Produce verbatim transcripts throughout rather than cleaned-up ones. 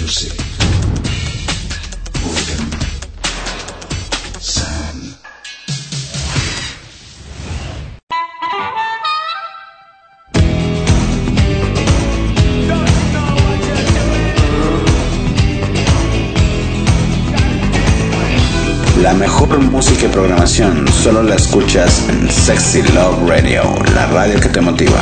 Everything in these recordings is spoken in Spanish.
music, rhythm, sound. La mejor música y programación solo la escuchas en Sexy Love Radio, la radio que te motiva.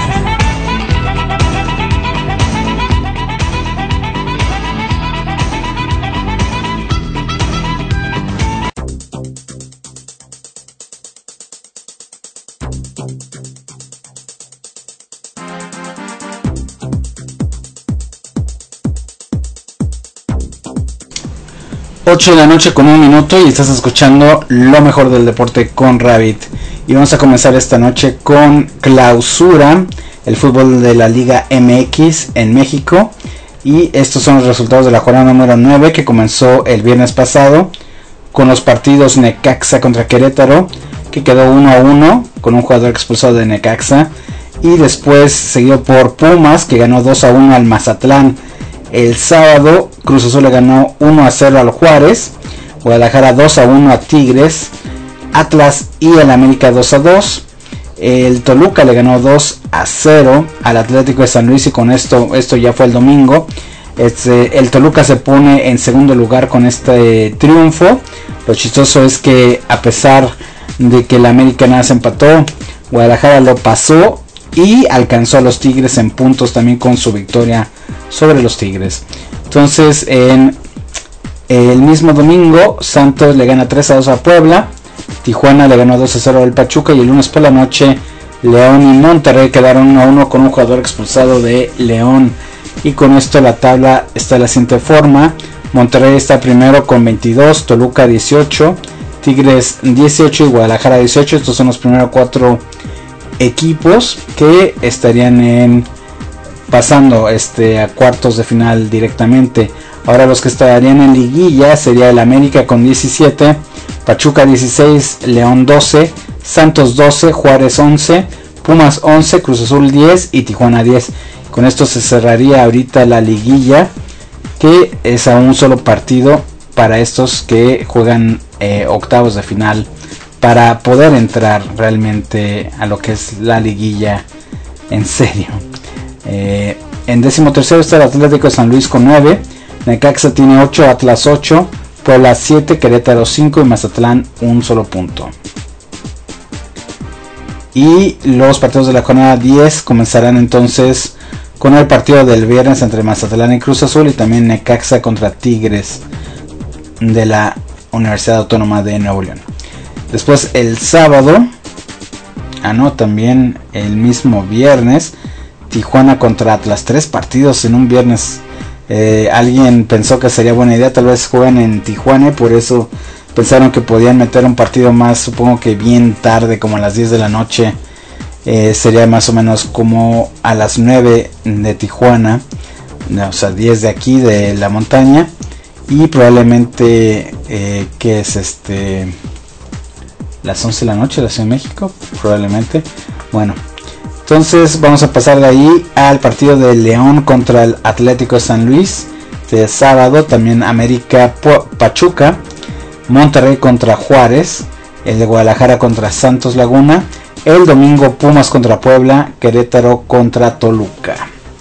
ocho de la noche con un minuto y estás escuchando lo mejor del deporte con Rabbit. Y vamos a comenzar esta noche con clausura, el fútbol de la Liga M X en México. Y estos son los resultados de la jornada número nueve que comenzó el viernes pasado con los partidos Necaxa contra Querétaro, que quedó uno a uno con un jugador expulsado de Necaxa. Y después seguido por Pumas, que ganó dos a uno al Mazatlán. El sábado Cruz Azul le ganó uno a cero al Juárez, Guadalajara dos a uno a Tigres, Atlas y el América dos a dos, el Toluca le ganó dos a cero al Atlético de San Luis y con esto, esto ya fue el domingo. Este, el Toluca se pone en segundo lugar con este triunfo. Lo chistoso es que a pesar de que el América nada se empató, Guadalajara lo pasó y alcanzó a los Tigres en puntos también con su victoria sobre los Tigres. Entonces en el mismo domingo Santos le gana tres a dos a Puebla, Tijuana le ganó dos a cero al Pachuca y el lunes por la noche León y Monterrey quedaron uno a uno con un jugador expulsado de León. Y con esto la tabla está de la siguiente forma: Monterrey está primero con veintidós, Toluca dieciocho, Tigres dieciocho y Guadalajara dieciocho. Estos son los primeros cuatro equipos que estarían en pasando este a cuartos de final directamente. Ahora los que estarían en liguilla sería el América con diecisiete, Pachuca dieciséis, León doce, Santos doce, Juárez once, Pumas once, Cruz Azul diez y Tijuana diez. Con esto se cerraría ahorita la liguilla, que es a un solo partido para estos que juegan eh, octavos de final, para poder entrar realmente a lo que es la liguilla en serio. Eh, en décimo tercero está el Atlético de San Luis con nueve, Necaxa tiene ocho, Atlas ocho, Puebla siete, Querétaro cinco y Mazatlán un solo punto. Y los partidos de la jornada diez comenzarán entonces con el partido del viernes entre Mazatlán y Cruz Azul, y también Necaxa contra Tigres de la Universidad Autónoma de Nuevo León. Después el sábado, ah no, también el mismo viernes, Tijuana contra Atlas. Tres partidos en un viernes. Eh, alguien pensó que sería buena idea, tal vez juegan en Tijuana, y por eso pensaron que podían meter un partido más, supongo que bien tarde, como a las diez de la noche. Eh, sería más o menos como a las nueve de Tijuana, o sea diez de aquí de la montaña, y probablemente eh, que es este las once de la noche de la Ciudad de México, probablemente. Bueno, entonces vamos a pasar de ahí al partido de León contra el Atlético de San Luis de sábado. También América Pachuca, Monterrey contra Juárez, el de Guadalajara contra Santos Laguna. El domingo Pumas contra Puebla, Querétaro contra Toluca.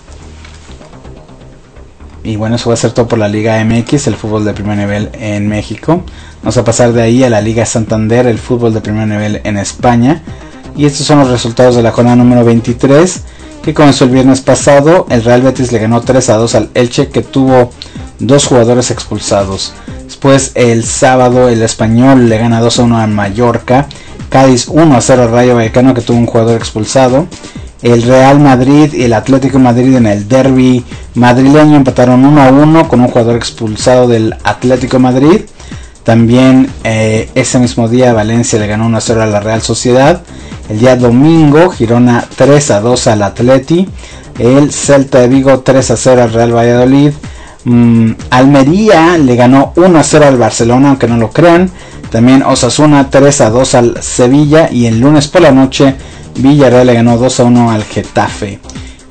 Y bueno, eso va a ser todo por la Liga M X, el fútbol de primer nivel en México. Vamos a pasar de ahí a la Liga Santander, el fútbol de primer nivel en España. Y estos son los resultados de la jornada número veintitrés, que comenzó el viernes pasado. El Real Betis le ganó tres a dos al Elche, que tuvo dos jugadores expulsados. Después el sábado el Español le gana dos a uno a Mallorca. Cádiz uno a cero al Rayo Vallecano, que tuvo un jugador expulsado. El Real Madrid y el Atlético de Madrid en el derbi madrileño empataron uno a uno con un jugador expulsado del Atlético de Madrid. También eh, ese mismo día Valencia le ganó uno a cero a la Real Sociedad. El día domingo Girona tres a dos al Atleti. El Celta de Vigo tres a cero al Real Valladolid. Mm, Almería le ganó uno a cero al Barcelona, aunque no lo crean. También Osasuna tres a dos al Sevilla. Y el lunes por la noche Villarreal le ganó dos a uno al Getafe. Y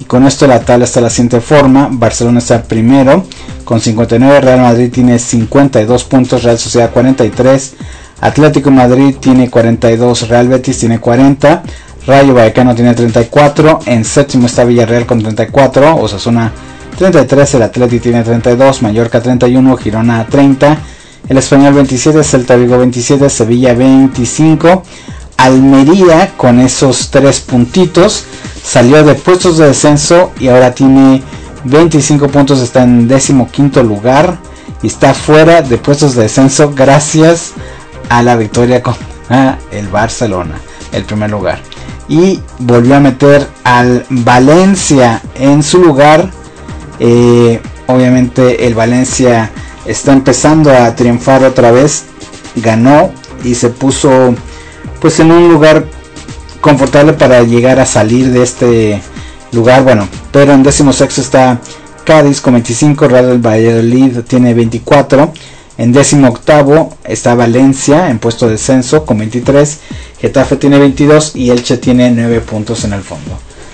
con esto la tabla está de la siguiente forma: Barcelona está primero con cincuenta y nueve, Real Madrid tiene cincuenta y dos puntos, Real Sociedad cuarenta y tres, Atlético de Madrid tiene cuarenta y dos, Real Betis tiene cuarenta, Rayo Vallecano tiene treinta y cuatro, en séptimo está Villarreal con treinta y cuatro, Osasuna treinta y tres, el Atleti tiene treinta y dos, Mallorca treinta y uno, Girona treinta, el Español veintisiete, Celta Vigo veintisiete, Sevilla veinticinco. Almería, con esos tres puntitos, salió de puestos de descenso y ahora tiene veinticinco puntos, está en décimo quinto lugar y está fuera de puestos de descenso gracias a la victoria contra el Barcelona, el primer lugar. Y volvió a meter al Valencia en su lugar. Eh, obviamente el Valencia está empezando a triunfar otra vez, ganó y se puso pues en un lugar confortable para llegar a salir de este lugar. Bueno, pero en décimo sexto está Cádiz con veinticinco, Real Valladolid tiene veinticuatro, en décimo octavo está Valencia en puesto de descenso con veintitrés, Getafe tiene veintidós y Elche tiene nueve puntos en el fondo.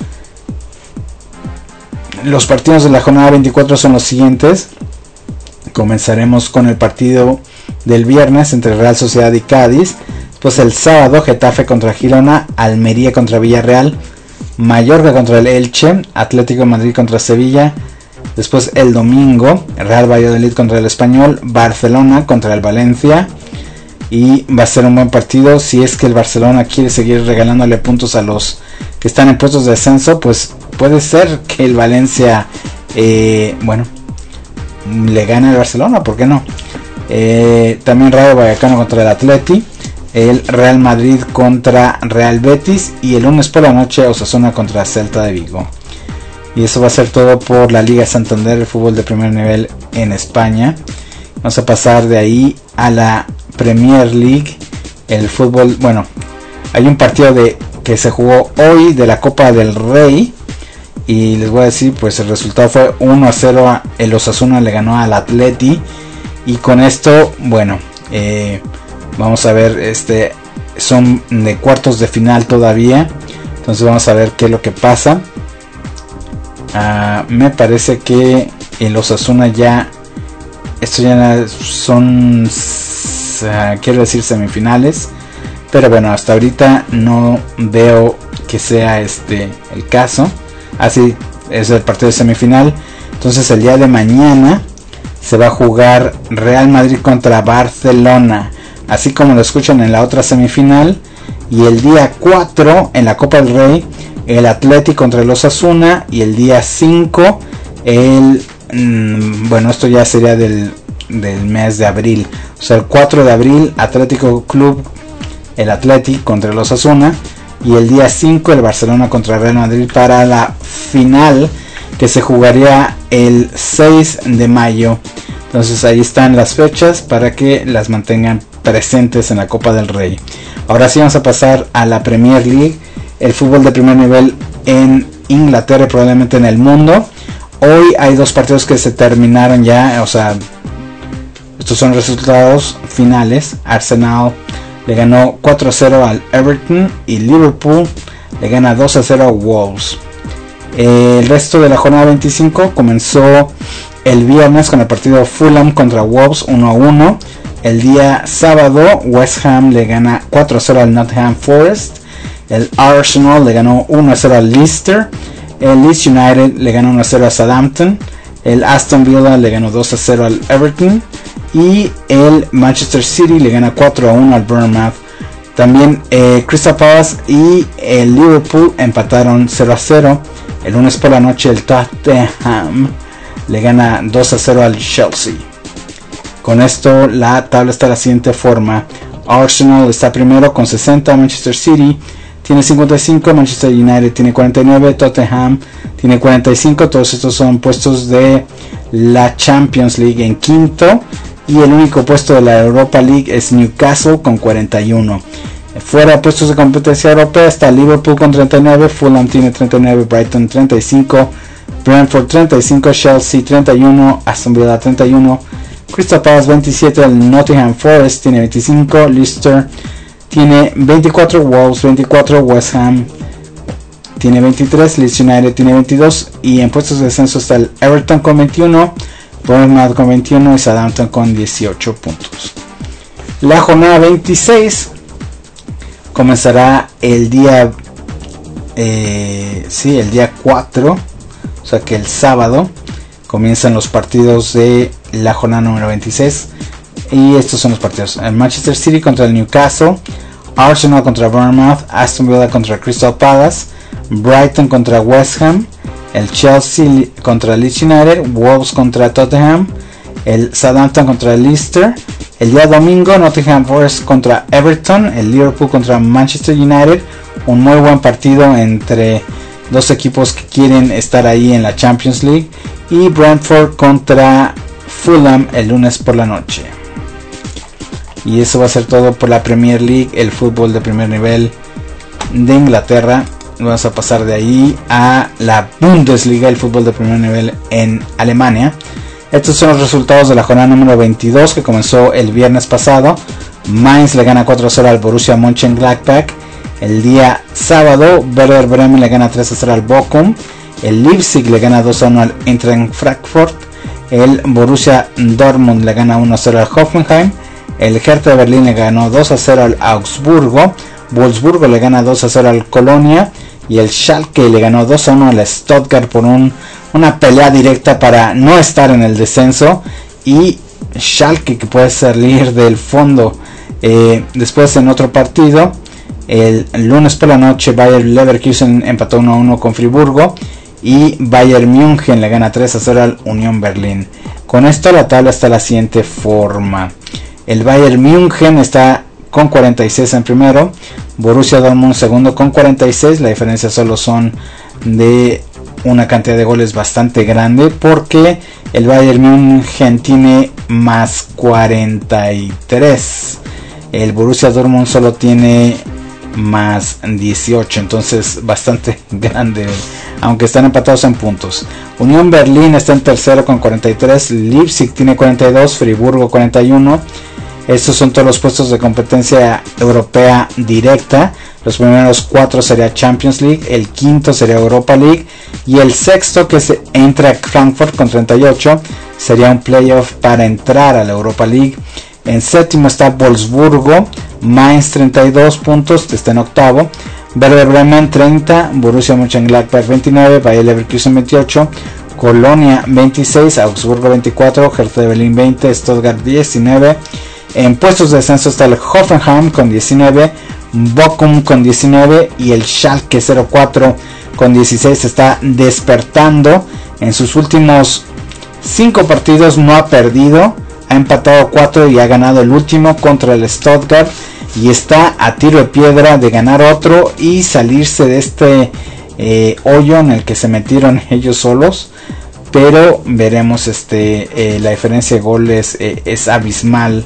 Los partidos de la jornada veinticuatro son los siguientes. Comenzaremos con el partido del viernes entre Real Sociedad y Cádiz. Pues el sábado, Getafe contra Girona, Almería contra Villarreal, Mallorca contra el Elche, Atlético de Madrid contra Sevilla. Después el domingo, Real Valladolid contra el Español, Barcelona contra el Valencia. Y va a ser un buen partido. Si es que el Barcelona quiere seguir regalándole puntos a los que están en puestos de descenso, pues puede ser que el Valencia, eh, bueno, le gane al Barcelona, ¿por qué no? Eh, también Rayo Vallecano contra el Atleti, el Real Madrid contra Real Betis y el lunes por la noche Osasuna contra Celta de Vigo. Y eso va a ser todo por la Liga Santander, el fútbol de primer nivel en España. Vamos a pasar de ahí a la Premier League, el fútbol. Bueno, hay un partido de que se jugó hoy de la Copa del Rey y les voy a decir, pues el resultado fue uno a cero. El Osasuna le ganó al Atleti y con esto, bueno, eh, vamos a ver, este son de cuartos de final todavía, entonces vamos a ver qué es lo que pasa. Uh, me parece que el Osasuna ya, esto ya son, uh, quiero decir semifinales, pero bueno, hasta ahorita no veo que sea este el caso. Así es el partido de semifinal. Entonces el día de mañana se va a jugar Real Madrid contra Barcelona, así como lo escuchan, en la otra semifinal. Y el día cuatro en la Copa del Rey, el Atlético contra el Osasuna. Y el día cinco, el mmm, bueno, esto ya sería del, del mes de abril, o sea el cuatro de abril, Atlético Club, el Atlético contra el Osasuna. Y el día cinco el Barcelona contra Real Madrid para la final, que se jugaría el seis de mayo. Entonces ahí están las fechas para que las mantengan presentes en la Copa del Rey. Ahora sí vamos a pasar a la Premier League, el fútbol de primer nivel en Inglaterra y probablemente en el mundo. Hoy hay dos partidos que se terminaron ya, o sea, estos son resultados finales. Arsenal le ganó cuatro a cero al Everton y Liverpool le gana dos a cero a Wolves. Eh, el resto de la jornada veinticinco comenzó el viernes con el partido Fulham contra Wolves uno a uno. El día sábado West Ham le gana cuatro a cero al Nottingham Forest. El Arsenal le ganó uno a cero al Leicester. El Leeds United le ganó uno a cero a Southampton. El Aston Villa le ganó dos a cero al Everton. Y el Manchester City le gana cuatro a uno al Bournemouth. También eh, Crystal Palace y el Liverpool empataron cero a cero. El lunes por la noche el Tottenham le gana dos a cero al Chelsea. Con esto la tabla está de la siguiente forma: Arsenal está primero con sesenta, Manchester City tiene cincuenta y cinco, Manchester United tiene cuarenta y nueve, Tottenham tiene cuarenta y cinco. Todos estos son puestos de la Champions League en quinto. Y el único puesto de la Europa League es Newcastle con cuarenta y uno. Fuera de puestos de competencia europea está Liverpool con treinta y nueve, Fulham tiene treinta y nueve, Brighton treinta y cinco, Brentford treinta y cinco, Chelsea treinta y uno, Aston Villa treinta y uno, Crystal Palace veintisiete, el Nottingham Forest tiene veinticinco, Leicester tiene veinticuatro, Wolves veinticuatro, West Ham tiene veintitrés, Leeds United tiene veintidós, y en puestos de descenso está el Everton con veintiuno, Bournemouth con veintiuno y Southampton con dieciocho puntos. La jornada veintiséis comenzará el día eh, sí, el día cuatro, o sea que el sábado comienzan los partidos de la jornada número veintiséis, y estos son los partidos: el Manchester City contra el Newcastle, Arsenal contra Bournemouth, Aston Villa contra Crystal Palace, Brighton contra West Ham, el Chelsea contra Leeds United, Wolves contra Tottenham, el Southampton contra el Leicester. El día domingo, Nottingham Forest contra Everton, el Liverpool contra Manchester United, un muy buen partido entre dos equipos que quieren estar ahí en la Champions League, y Brentford contra Fulham el lunes por la noche. Y eso va a ser todo por la Premier League, el fútbol de primer nivel de Inglaterra. Vamos a pasar de ahí a la Bundesliga, el fútbol de primer nivel en Alemania. Estos son los resultados de la jornada número veintidós, que comenzó el viernes pasado. Mainz le gana cuatro a cero al Borussia Mönchengladbach. El día sábado, Werder Bremen le gana tres a cero al Bochum. El Leipzig le gana dos a uno al Eintracht Frankfurt. El Borussia Dortmund le gana uno a cero al Hoffenheim. El Hertha de Berlín le ganó dos a cero al Augsburgo. Wolfsburgo le gana dos a cero al Colonia. Y el Schalke le ganó dos a uno al Stuttgart por un, una pelea directa para no estar en el descenso. Y Schalke, que puede salir del fondo. Eh, después, en otro partido, el, el lunes por la noche, Bayer Leverkusen empató uno a uno con Friburgo. Y Bayern München le gana tres a cero al Unión Berlín. Con esto la tabla está de la siguiente forma: el Bayern München está con cuarenta y seis en primero, Borussia Dortmund segundo con cuarenta y seis. La diferencia solo son de una cantidad de goles bastante grande, porque el Bayern München tiene más cuarenta y tres, el Borussia Dortmund solo tiene más dieciocho, entonces bastante grande, aunque están empatados en puntos. Unión Berlín está en tercero con cuarenta y tres, Leipzig tiene cuarenta y dos, Friburgo cuarenta y uno. Estos son todos los puestos de competencia europea directa. Los primeros cuatro sería Champions League, el quinto sería Europa League, y el sexto, que es Eintracht Frankfurt con treinta y ocho, sería un playoff para entrar a la Europa League. En séptimo está Wolfsburgo, Mainz treinta y dos puntos, está en octavo. Werder Bremen treinta, Borussia Mönchengladbach veintinueve, Bayer Leverkusen veintiocho, Colonia veintiséis, Augsburgo veinticuatro, Hertha de Berlín veinte, Stuttgart diecinueve. En puestos de descenso está el Hoffenheim con diecinueve, Bochum con diecinueve, y el Schalke cero cuatro con dieciséis está despertando. En sus últimos cinco partidos no ha perdido, ha empatado cuatro y ha ganado el último contra el Stuttgart, y está a tiro de piedra de ganar otro y salirse de este eh, hoyo en el que se metieron ellos solos. Pero veremos, este eh, la diferencia de goles eh, es abismal.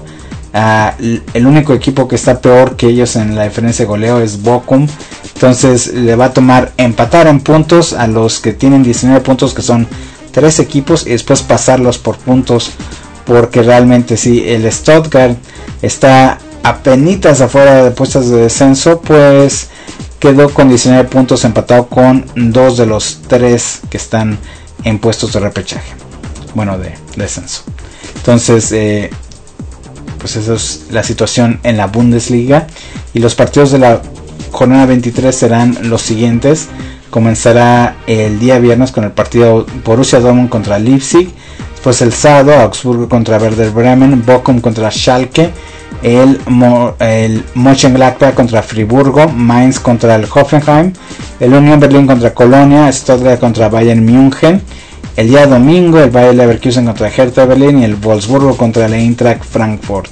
Uh, el único equipo que está peor que ellos en la diferencia de goleo es Bochum. Entonces le va a tomar empatar en puntos a los que tienen diecinueve puntos, que son tres equipos, y después pasarlos por puntos, porque realmente si el Stuttgart está apenitas afuera de puestos de descenso, pues quedó con diecinueve puntos, empatado con dos de los tres que están en puestos de repechaje, bueno, de descenso. Entonces eh, pues esa es la situación en la Bundesliga, y los partidos de la jornada veintitrés serán los siguientes. Comenzará el día viernes con el partido Borussia Dortmund contra Leipzig. Después el sábado, Augsburgo contra Werder Bremen, Bochum contra Schalke, el, Mo, el Mönchengladbach contra Friburgo, Mainz contra el Hoffenheim, el Unión Berlín contra Colonia, Stuttgart contra Bayern München. El día domingo, el Bayer Leverkusen contra Hertha de Berlín y el Wolfsburgo contra el Eintracht Frankfurt.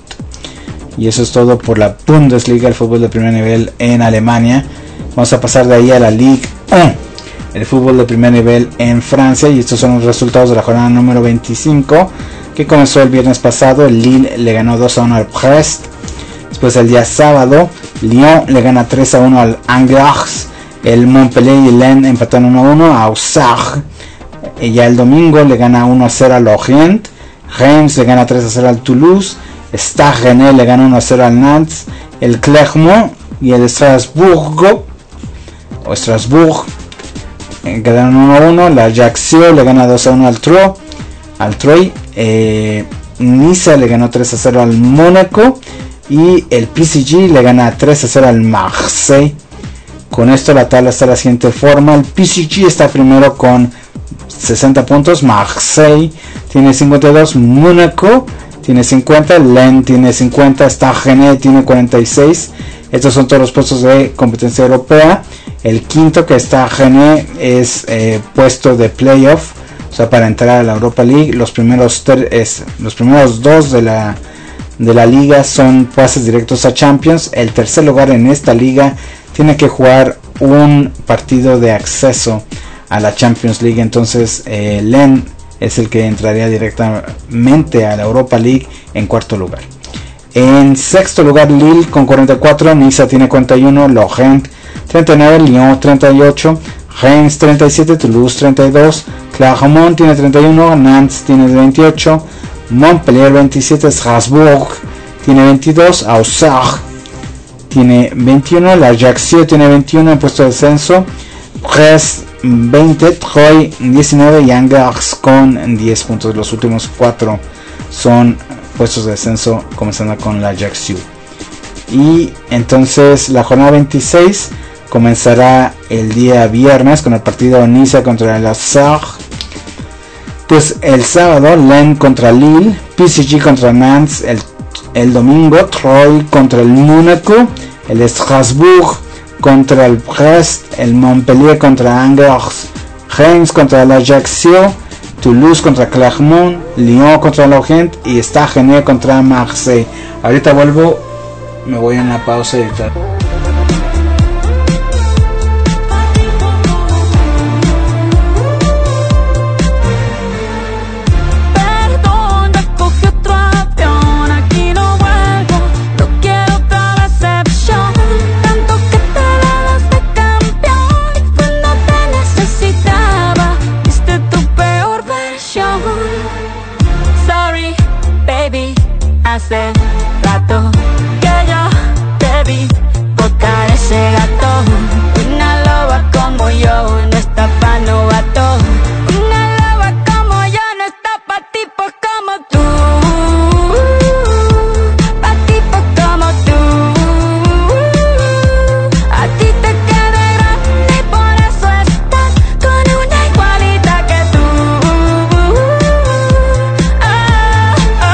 Y eso es todo por la Bundesliga, el fútbol de primer nivel en Alemania. Vamos a pasar de ahí a la Ligue uno, el fútbol de primer nivel en Francia, y estos son los resultados de la jornada número veinticinco, que comenzó el viernes pasado. El Lille le ganó dos a uno al Brest. Después, el día sábado, Lyon le gana tres a uno al Angers. El Montpellier y Lens empatan uno a uno a Auxerre. Y ya el domingo le gana uno a cero al Lorient. Reims le gana tres a cero al Toulouse. Stade Rennais le gana uno a cero al Nantes. El Clermont y el Strasburgo o Strasbourg eh, quedaron uno a uno. La Ajaccio le gana dos a uno al Troyes. Al Troyes. Eh, Niza le ganó tres a cero al Mónaco. Y el P S G le gana tres a cero al Marseille. Con esto la tabla está de la siguiente forma. El P S G está primero con sesenta puntos. Marseille tiene cincuenta y dos. Mónaco tiene cincuenta. Lens tiene cincuenta. Stade tiene cuarenta y seis. Estos son todos los puestos de competencia europea. El quinto, que está Gene, es eh, puesto de playoff, o sea, para entrar a la Europa League. Los primeros ter- es, los primeros dos de la de la liga son pases directos a Champions. El tercer lugar en esta liga tiene que jugar un partido de acceso a la Champions League. Entonces eh, Lens es el que entraría directamente a la Europa League en cuarto lugar. En sexto lugar Lille con cuarenta y cuatro, Niza tiene cuarenta y uno, Lorient treinta y nueve, Lyon treinta y ocho, Reims treinta y siete, Toulouse treinta y dos, Clermont tiene treinta y uno, Nantes tiene veintiocho, Montpellier veintisiete, Strasbourg tiene veintidós, Auxerre tiene veintiuno, la Ajaccio tiene veintiuno en puesto de descenso, Brest veinte, Troyes diecinueve y Angers con diez puntos. Los últimos cuatro son puestos de descenso, comenzando con la Ajaccio. Y entonces la jornada veintiséis comenzará el día viernes con el partido Niza contra el Auxerre. Pues el sábado Lens contra Lille, P S G contra Nantes. El, el domingo Troyes contra el Mónaco, el Strasbourg contra el Brest, el Montpellier contra Angers, Reims contra la Ajaccio, Toulouse contra Clermont, Lyon contra Lorient y Stade contra Marseille. Ahorita vuelvo, me voy a una pausa y tal. Hace rato que yo te vi botar ese gato. Una loba como yo no está pa' novato. Una loba como yo no está pa' tipos como tú. Pa' tipos como tú. A ti te queda grande y por eso estás con una igualita que tú. Oh, oh.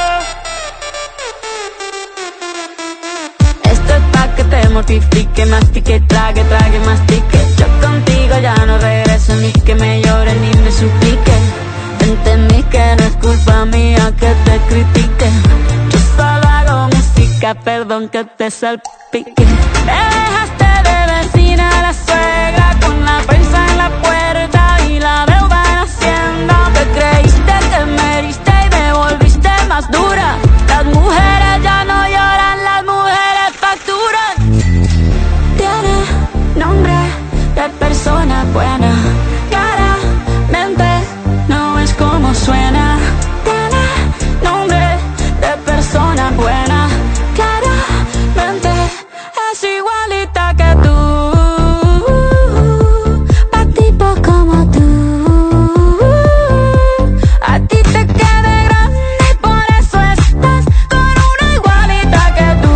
Esto es pa' que te mortifique, mastique, trague, trague, mastique. Yo contigo ya no regreso, ni que me llore ni me suplique. Entendí que no es culpa mía que te critique. Yo solo hago música, perdón que te salpique. Me dejaste de vecina a la suegra, con la prensa en la puerta y la deuda en Hacienda. Te creíste que me heriste y me volviste más dura. Las mujeres ya no lloran, las mujeres facturan. Tiene nombre de persona buena, claramente no es como suena. Tiene nombre de persona buena, claramente es igualita que tú. Pa' tipo como tú. A ti te queda grande y por eso estás con una igualita que tú.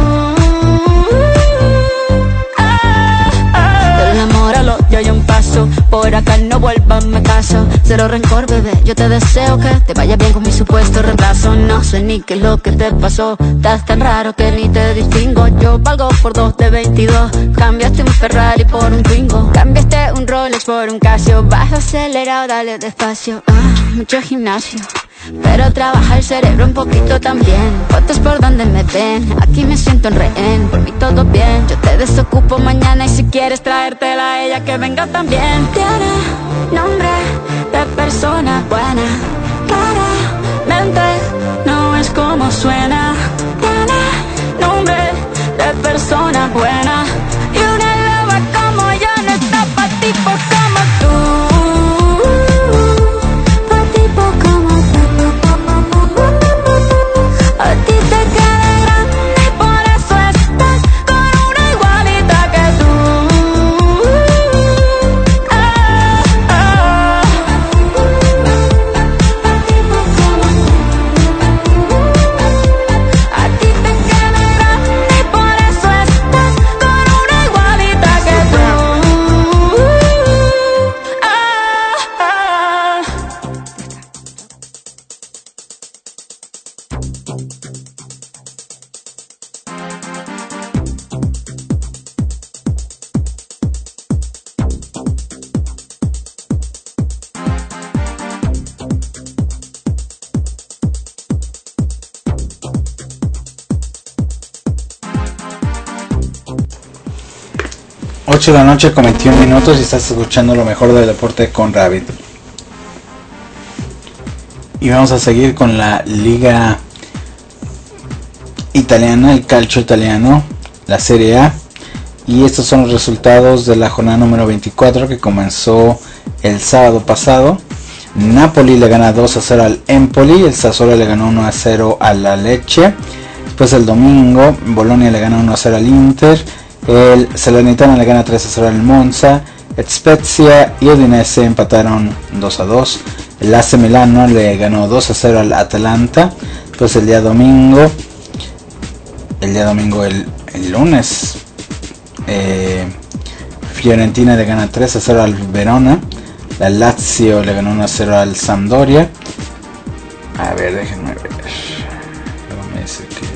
Ah, ah. Del amor al odio hay un paso, por acá no vuelvas, me caso. Cero rencor, bebé, yo te deseo que te vaya bien con mi supuesto reemplazo. No sé ni qué es lo que te pasó, estás tan raro que ni te distingo. Yo valgo por dos de veintidós, cambiaste un Ferrari por un Twingo. Cambiaste un Rolex por un Casio, vas acelerado, dale despacio. Ah, mucho gimnasio, pero trabaja el cerebro un poquito también. Fotos por donde me ven, aquí me siento en rehén. Por mí todo bien, yo te desocupo mañana y si quieres traértela a ella que venga también. Tiene nombre de persona buena, claramente no es como suena. Tiene nombre de persona buena y una loba como yo no está pa' tipos como tú. Pa' tipos como tú. A ti te queda grande y por eso estás con una igualita que tú. Ah, ocho de la noche con veintiún minutos y estás escuchando lo mejor del deporte con Rabbit. Y vamos a seguir con la liga italiana, el calcio italiano, la Serie A. Y estos son los resultados de la jornada número veinticuatro que comenzó el sábado pasado. Napoli le gana dos a cero al Empoli, el Sassuolo le ganó uno a cero a la Lecce. Después el domingo, Bolonia le gana uno a cero al Inter, el Salernitana le gana tres a cero al Monza, Spezia y Udinese empataron dos a dos. El A C Milano le ganó dos a cero al Atalanta. Pues el día domingo, el día domingo, el, el lunes, eh, Fiorentina le gana tres a cero al Verona. La Lazio le ganó uno a cero al Sampdoria. A ver, déjenme ver. Luego me dice que...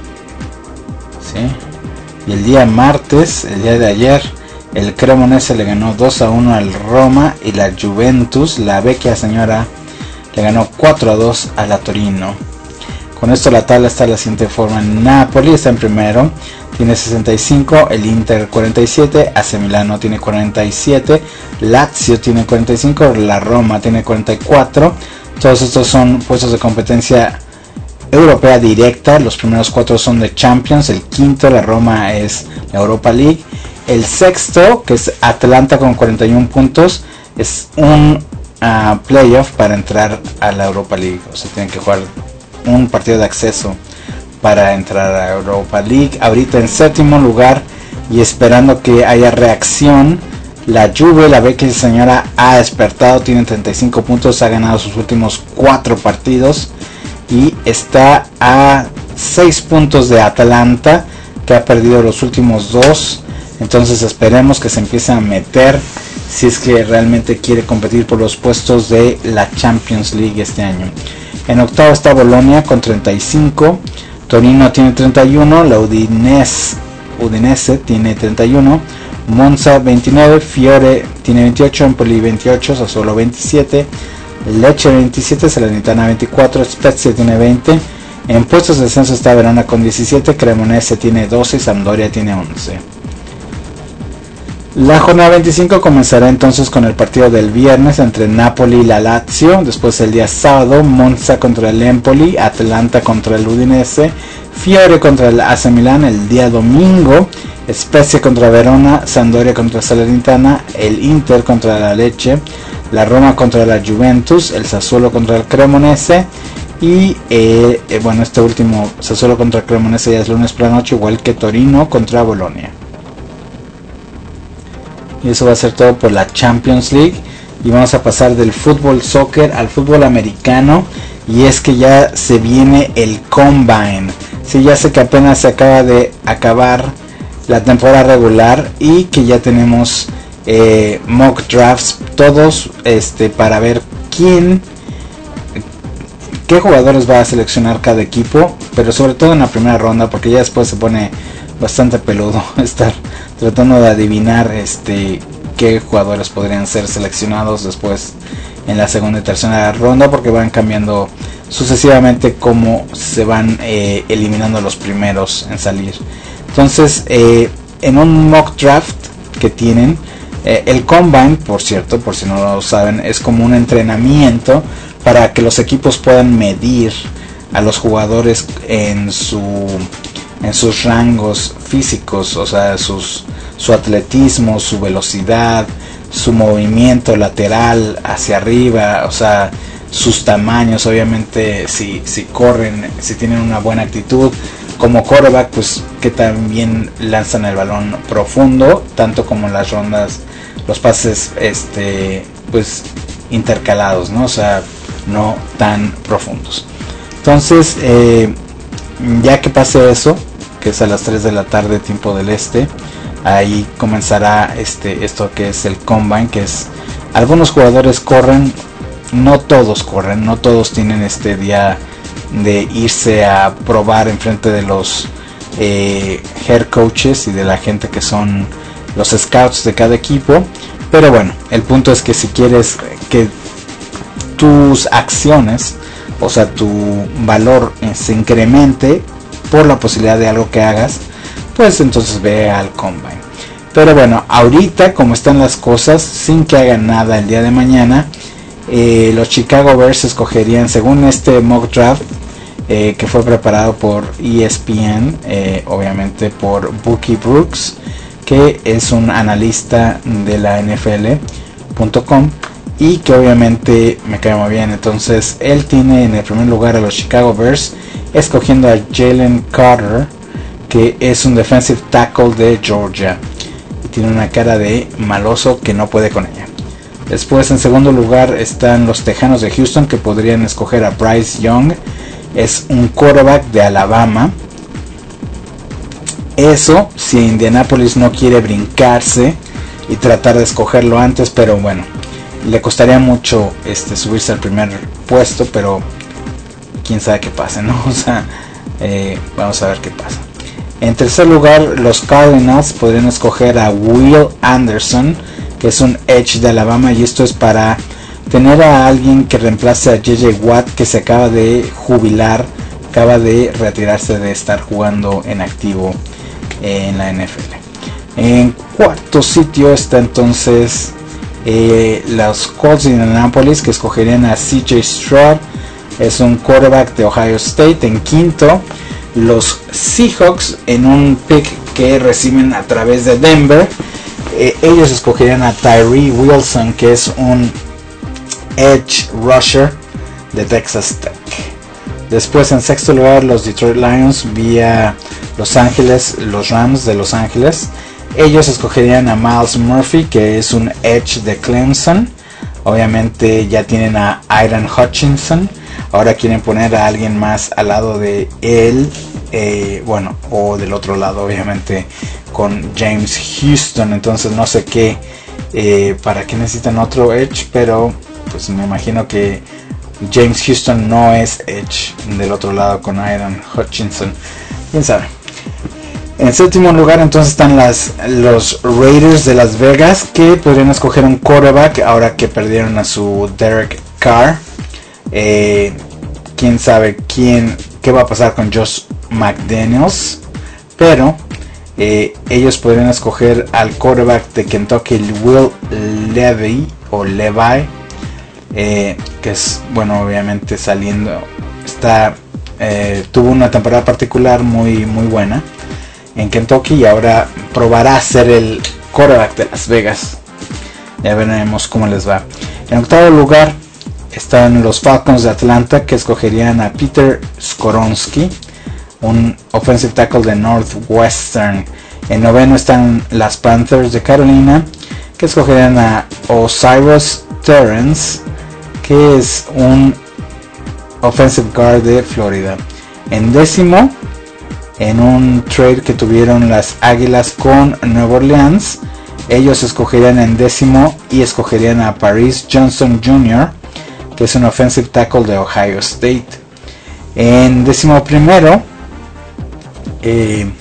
sí. Y el día martes, el día de ayer, el Cremonese le ganó dos a uno al Roma. Y la Juventus, la vecchia señora, le ganó cuatro a dos a la Torino. Con esto la tabla está de la siguiente forma. Napoli está en primero, tiene sesenta y cinco, el Inter cuarenta y siete, A C Milano tiene cuarenta y siete, Lazio tiene cuarenta y cinco, la Roma tiene cuarenta y cuatro. Todos estos son puestos de competencia europea directa. Los primeros cuatro son de Champions, el quinto, la Roma, es la Europa League. El sexto, que es Atlanta con cuarenta y uno puntos, es un uh, playoff para entrar a la Europa League. O sea, tienen que jugar un partido de acceso para entrar a Europa League. Ahorita en séptimo lugar y esperando que haya reacción, la Juve, la vecchia señora, ha despertado, tiene treinta y cinco puntos, ha ganado sus últimos cuatro partidos y está a seis puntos de Atalanta, que ha perdido los últimos dos. Entonces esperemos que se empiece a meter si es que realmente quiere competir por los puestos de la Champions League este año. En octavo está Bolonia con treinta y cinco, Torino tiene treinta y uno, la Udinese, Udinese tiene treinta y uno, Monza veintinueve, Fiore tiene veintiocho, Empoli veintiocho, Sassuolo veintisiete, Lecce veintisiete, Salernitana veinticuatro, Spezia tiene veinte. En puestos de descenso está Verona con diecisiete, Cremonese tiene doce y Sampdoria tiene once. La jornada veinticinco comenzará entonces con el partido del viernes entre Napoli y la Lazio. Después el día sábado, Monza contra el Empoli, Atalanta contra el Udinese, Fiore contra el A C Milán. El día domingo, Spezia contra Verona, Sampdoria contra Salernitana, el Inter contra la Lecce, la Roma contra la Juventus, el Sassuolo contra el Cremonese y eh, eh, bueno, este último, Sassuolo contra el Cremonese, ya es lunes por la noche, igual que Torino contra Bolonia. Y eso va a ser todo por la Champions League. Y vamos a pasar del fútbol soccer al fútbol americano. Y es que ya se viene el Combine. Sí, ya sé que apenas se acaba de acabar la temporada regular. Y que ya tenemos eh, mock drafts todos este, para ver quién, qué jugadores va a seleccionar cada equipo. Pero sobre todo en la primera ronda, porque ya después se pone bastante peludo estar tratando de adivinar este qué jugadores podrían ser seleccionados después en la segunda y tercera ronda, porque van cambiando sucesivamente cómo se van eh, eliminando los primeros en salir. Entonces eh, en un mock draft que tienen, eh, el Combine, por cierto, por si no lo saben, es como un entrenamiento para que los equipos puedan medir a los jugadores en su en sus rangos físicos, o sea, sus, su atletismo, su velocidad, su movimiento lateral hacia arriba, o sea, sus tamaños, obviamente si, si corren, si tienen una buena actitud, como quarterback, pues que también lanzan el balón profundo, tanto como las rondas, los pases este pues intercalados, ¿no? O sea, no tan profundos. Entonces, eh, ya que pase eso, que es a las tres de la tarde tiempo del este, ahí comenzará este esto que es el Combine, que es algunos jugadores corren, no todos corren, no todos tienen este día de irse a probar en frente de los eh, head coaches y de la gente que son los scouts de cada equipo. Pero bueno, el punto es que si quieres que tus acciones, o sea, tu valor se incremente por la posibilidad de algo que hagas, pues entonces ve al Combine. Pero bueno, ahorita como están las cosas, sin que hagan nada el día de mañana, eh, los Chicago Bears escogerían, según este mock draft eh, que fue preparado por E S P N, eh, obviamente por Bucky Brooks, que es un analista de la N F L punto com y que obviamente me cae muy bien. Entonces él tiene en el primer lugar a los Chicago Bears, escogiendo a Jalen Carter, que es un defensive tackle de Georgia y tiene una cara de maloso que no puede con ella. Después en segundo lugar están los Tejanos de Houston, que podrían escoger a Bryce Young, es un quarterback de Alabama. Eso si Indianapolis no quiere brincarse y tratar de escogerlo antes, pero bueno, le costaría mucho este, subirse al primer puesto, pero quién sabe qué pase, ¿no? O sea, eh, vamos a ver qué pasa. En tercer lugar, los Cardinals podrían escoger a Will Anderson, que es un edge de Alabama, y esto es para tener a alguien que reemplace a J J Watt, que se acaba de jubilar, acaba de retirarse de estar jugando en activo en la N F L. En cuarto sitio está entonces eh, los Colts de Indianapolis, que escogerían a C J Stroud, es un quarterback de Ohio State. En quinto, los Seahawks, en un pick que reciben a través de Denver, eh, ellos escogerían a Tyree Wilson, que es un edge rusher de Texas Tech. Después en sexto lugar, los Detroit Lions vía Los Ángeles, los Rams de Los Ángeles. Ellos escogerían a Myles Murphy, que es un edge de Clemson. Obviamente ya tienen a Aidan Hutchinson. Ahora quieren poner a alguien más al lado de él. Eh, bueno, o del otro lado, obviamente, con James Houston. Entonces no sé qué, eh, para qué necesitan otro edge, pero pues me imagino que James Houston no es edge del otro lado con Aidan Hutchinson. Quién sabe. En séptimo lugar entonces están las, los Raiders de Las Vegas, que podrían escoger un quarterback ahora que perdieron a su Derek Carr. Eh, quién sabe quién, qué va a pasar con Josh McDaniels, pero eh, ellos podrían escoger al quarterback de Kentucky, Will Levis o Levi, eh, que es, bueno, obviamente saliendo, está, eh, tuvo una temporada particular muy, muy buena en Kentucky y ahora probará ser el quarterback de Las Vegas. Ya veremos cómo les va. En octavo lugar están los Falcons de Atlanta, que escogerían a Peter Skoronski, un offensive tackle de Northwestern. En noveno están las Panthers de Carolina, que escogerían a Osiris Terrence, que es un offensive guard de Florida. En décimo, en un trade que tuvieron las Águilas con Nueva Orleans, ellos escogerían en décimo y escogerían a Paris Johnson junior, que es un offensive tackle de Ohio State. En décimo primero, eh,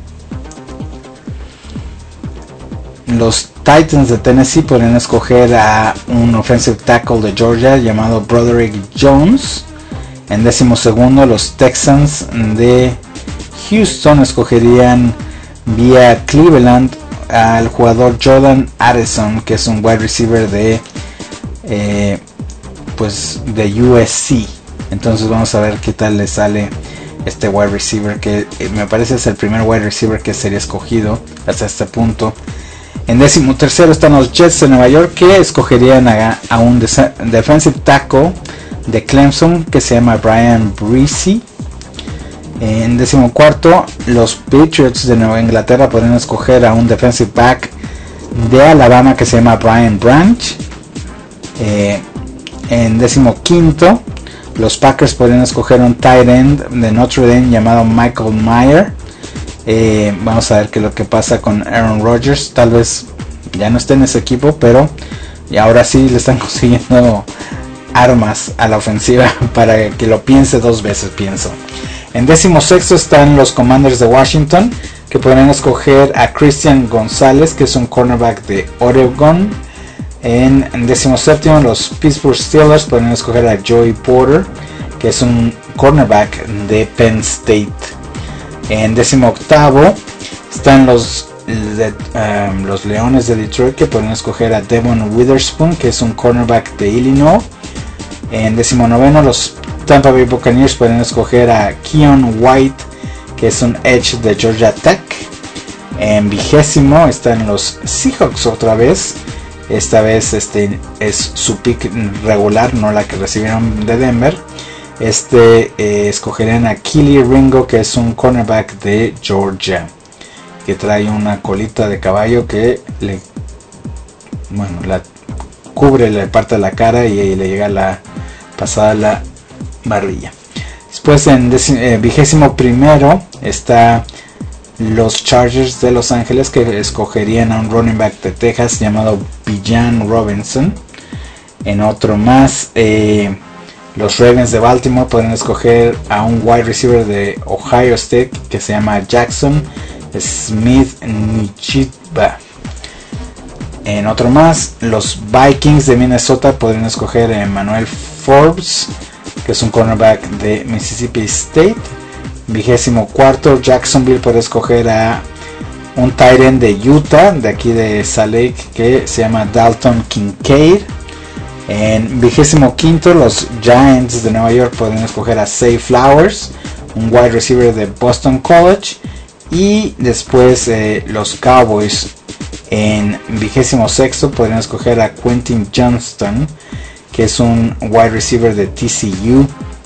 los Titans de Tennessee podrían escoger a un offensive tackle de Georgia llamado Broderick Jones. En décimo segundo, los Texans de Houston escogerían vía Cleveland al jugador Jordan Addison, que es un wide receiver de eh, pues de U S C. Entonces vamos a ver qué tal le sale este wide receiver, que eh, me parece es el primer wide receiver que sería escogido hasta este punto. En décimo tercero están los Jets de Nueva York, que escogerían a, a un defensive tackle de Clemson que se llama Brian Bresee. En décimo cuarto, los Patriots de Nueva Inglaterra podrían escoger a un defensive back de Alabama que se llama Brian Branch. Eh, en décimo quinto, los Packers podrían escoger un tight end de Notre Dame llamado Michael Mayer. Eh, vamos a ver qué es lo que pasa con Aaron Rodgers. Tal vez ya no esté en ese equipo, pero y ahora sí le están consiguiendo armas a la ofensiva para que lo piense dos veces, pienso. En décimo sexto están los Commanders de Washington, que podrían escoger a Christian González, que es un cornerback de Oregon. En, en décimo séptimo, los Pittsburgh Steelers podrían escoger a Joey Porter, que es un cornerback de Penn State. En décimo octavo están los de, um, los Leones de Detroit, que pueden escoger a Devon Witherspoon, que es un cornerback de Illinois. En decimonoveno, los Tampa Bay Buccaneers pueden escoger a Keon White, que es un edge de Georgia Tech. En vigésimo están los Seahawks otra vez. Esta vez este es su pick regular, no la que recibieron de Denver. Este eh, escogerían a Kelee Ringo, que es un cornerback de Georgia, que trae una colita de caballo que le, bueno, la cubre la parte de la cara y, y le llega la pasada la barbilla. Después en eh, vigésimo primero está los Chargers de Los Ángeles, que escogerían a un running back de Texas llamado Bijan Robinson. En otro más, eh, los Ravens de Baltimore pueden escoger a un wide receiver de Ohio State que se llama Jackson Smith Nichitba. En otro más, los Vikings de Minnesota podrían escoger a Emmanuel Forbes, que es un cornerback de Mississippi State. Vigésimo cuarto, Jacksonville puede escoger a un tight end de Utah, de aquí de Salt Lake, que se llama Dalton Kincaid. En vigésimo quinto, los Giants de Nueva York pueden escoger a Zay Flowers, un wide receiver de Boston College. Y después eh, los Cowboys en vigésimo sexto podrían escoger a Quentin Johnston, que es un wide receiver de T C U.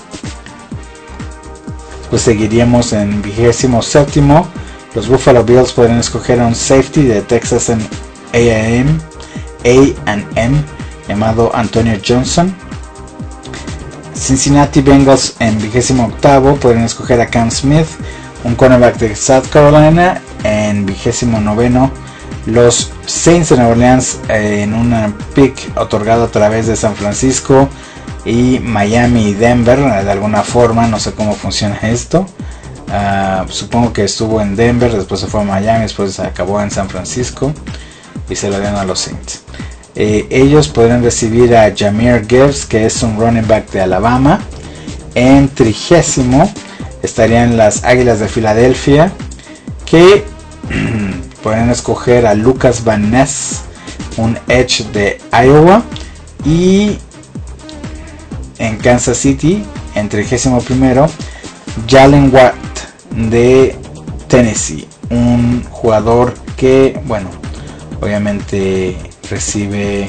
Pues seguiríamos en vigésimo séptimo. Los Buffalo Bills podrían escoger a un safety de Texas A and M llamado Antonio Johnson. Cincinnati Bengals en vigésimo octavo podrían escoger a Cam Smith, un cornerback de South Carolina. En vigésimo noveno, los Saints de Nueva Orleans eh, en una pick otorgado a través de San Francisco y Miami y Denver, de alguna forma, no sé cómo funciona esto. Uh, supongo que estuvo en Denver, después se fue a Miami, después se acabó en San Francisco y se lo dieron a los Saints. Eh, ellos podrán recibir a Jahmyr Gibbs, que es un running back de Alabama. En trigésimo estarían las Águilas de Filadelfia, que podrán escoger a Lucas Van Ness, un edge de Iowa. Y en Kansas City, en trigésimo primero, Jalen Watt de Tennessee, un jugador que, bueno, obviamente recibe,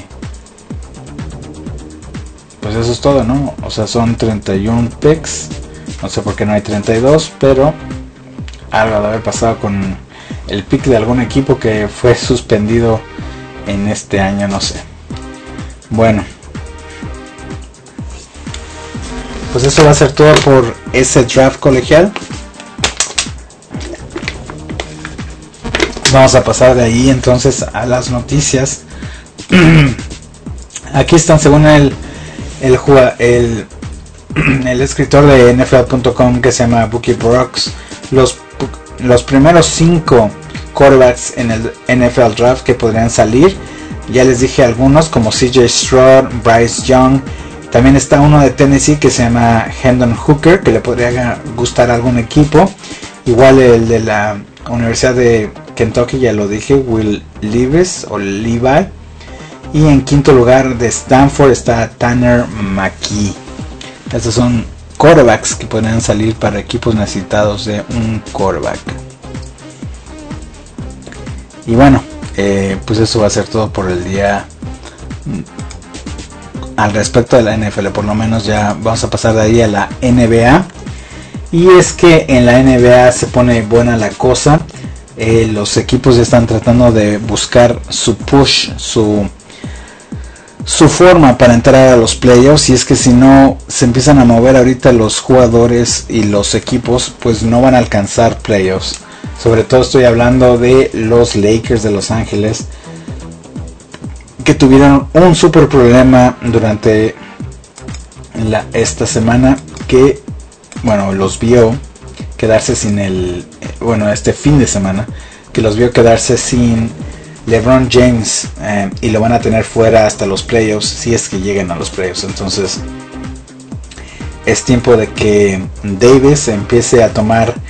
pues eso es todo, ¿no? O sea, son treinta y uno picks, no sé por qué no hay treinta y dos, pero algo de haber pasado con el pick de algún equipo que fue suspendido en este año, no sé. Bueno, pues eso va a ser todo por ese draft colegial. Vamos a pasar de ahí entonces a las noticias. Aquí están, según el el, el, el escritor de N F L punto com, que se llama Bookie Brooks, los, los primeros cinco quarterbacks en el N F L Draft que podrían salir. Ya les dije algunos, como C J Stroud, Bryce Young. También está uno de Tennessee que se llama Hendon Hooker, que le podría gustar a algún equipo. Igual el de la Universidad de Kentucky, ya lo dije, Will Levis o Levi. Y en quinto lugar de Stanford está Tanner McKee. Estos son quarterbacks que podrían salir para equipos necesitados de un quarterback. Y bueno, eh, pues eso va a ser todo por el día al respecto de la N F L. Por lo menos ya vamos a pasar de ahí a la N B A. Y es que en la N B A se pone buena la cosa. Eh, los equipos ya están tratando de buscar su push, su su forma para entrar a los playoffs. Y es que si no se empiezan a mover ahorita los jugadores y los equipos, pues no van a alcanzar playoffs. Sobre todo estoy hablando de los Lakers de Los Ángeles, que tuvieron un super problema durante la, esta semana, que bueno, los vio quedarse sin el, bueno, este fin de semana, que los vio quedarse sin LeBron James, eh, y lo van a tener fuera hasta los playoffs, si es que llegan a los playoffs. Entonces es tiempo de que Davis empiece a tomar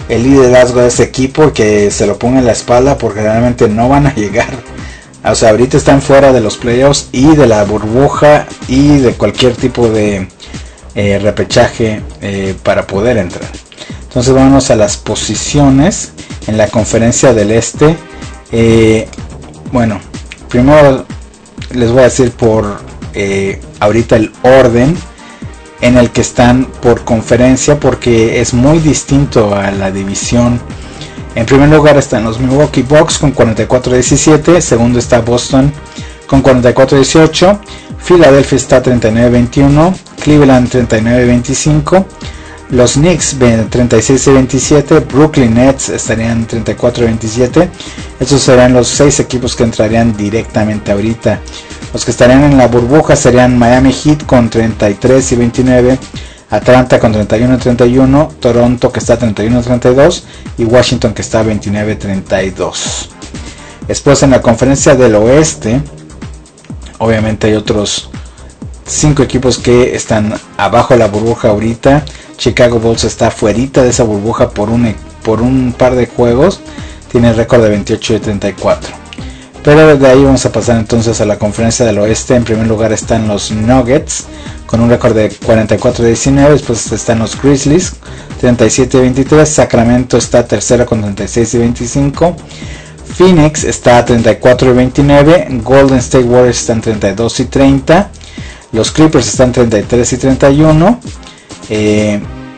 el liderazgo de ese equipo y que se lo ponga en la espalda, porque realmente no van a llegar. O sea, ahorita están fuera de los playoffs y de la burbuja y de cualquier tipo de eh, repechaje eh, para poder entrar. Entonces vamos a las posiciones en la conferencia del este. Eh, bueno, primero les voy a decir por eh, ahorita el orden en el que están por conferencia, porque es muy distinto a la división. En primer lugar están los Milwaukee Bucks con cuarenta y cuatro a diecisiete, segundo está Boston con cuarenta y cuatro a dieciocho, Philadelphia está treinta y nueve a veintiuno, Cleveland treinta y nueve a veinticinco, los Knicks treinta y seis a veintisiete, Brooklyn Nets estarían treinta y cuatro a veintisiete. Estos serán los seis equipos que entrarían directamente ahorita. Los que estarían en la burbuja serían Miami Heat con treinta y tres y veintinueve, Atlanta con treinta y uno a treinta y uno, Toronto que está treinta y uno a treinta y dos y Washington que está veintinueve a treinta y dos. Después en la conferencia del oeste, obviamente hay otros cinco equipos que están abajo de la burbuja ahorita. Chicago Bulls está fuerita de esa burbuja por un, por un par de juegos, tiene récord de veintiocho y treinta y cuatro. Pero de ahí vamos a pasar entonces a la conferencia del oeste. En primer lugar están los Nuggets con un récord de cuarenta y cuatro a diecinueve. Después están los Grizzlies treinta y siete a veintitrés. Sacramento está tercero con treinta y seis y veinticinco. Phoenix está a treinta y cuatro y veintinueve. Golden State Warriors están treinta y dos y treinta. Los Clippers están treinta y tres y treinta y uno. Eh,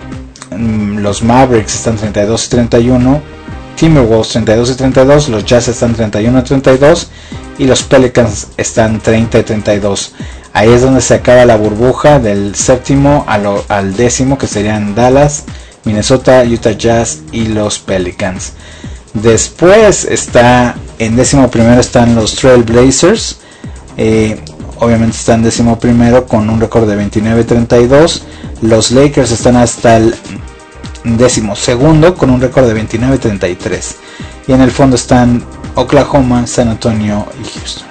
los Mavericks están treinta y dos y treinta y uno. Timberwolves treinta y dos y treinta y dos, los Jazz están treinta y uno a treinta y dos y los Pelicans están treinta y treinta y dos. Ahí es donde se acaba la burbuja del séptimo a lo, al décimo, que serían Dallas, Minnesota, Utah Jazz y los Pelicans. Después está en décimo primero están los Trail Blazers, eh, obviamente están décimo primero con un récord de veintinueve a treinta y dos. Los Lakers están hasta el décimo segundo con un récord de veintinueve a treinta y tres, y en el fondo están Oklahoma, San Antonio y Houston.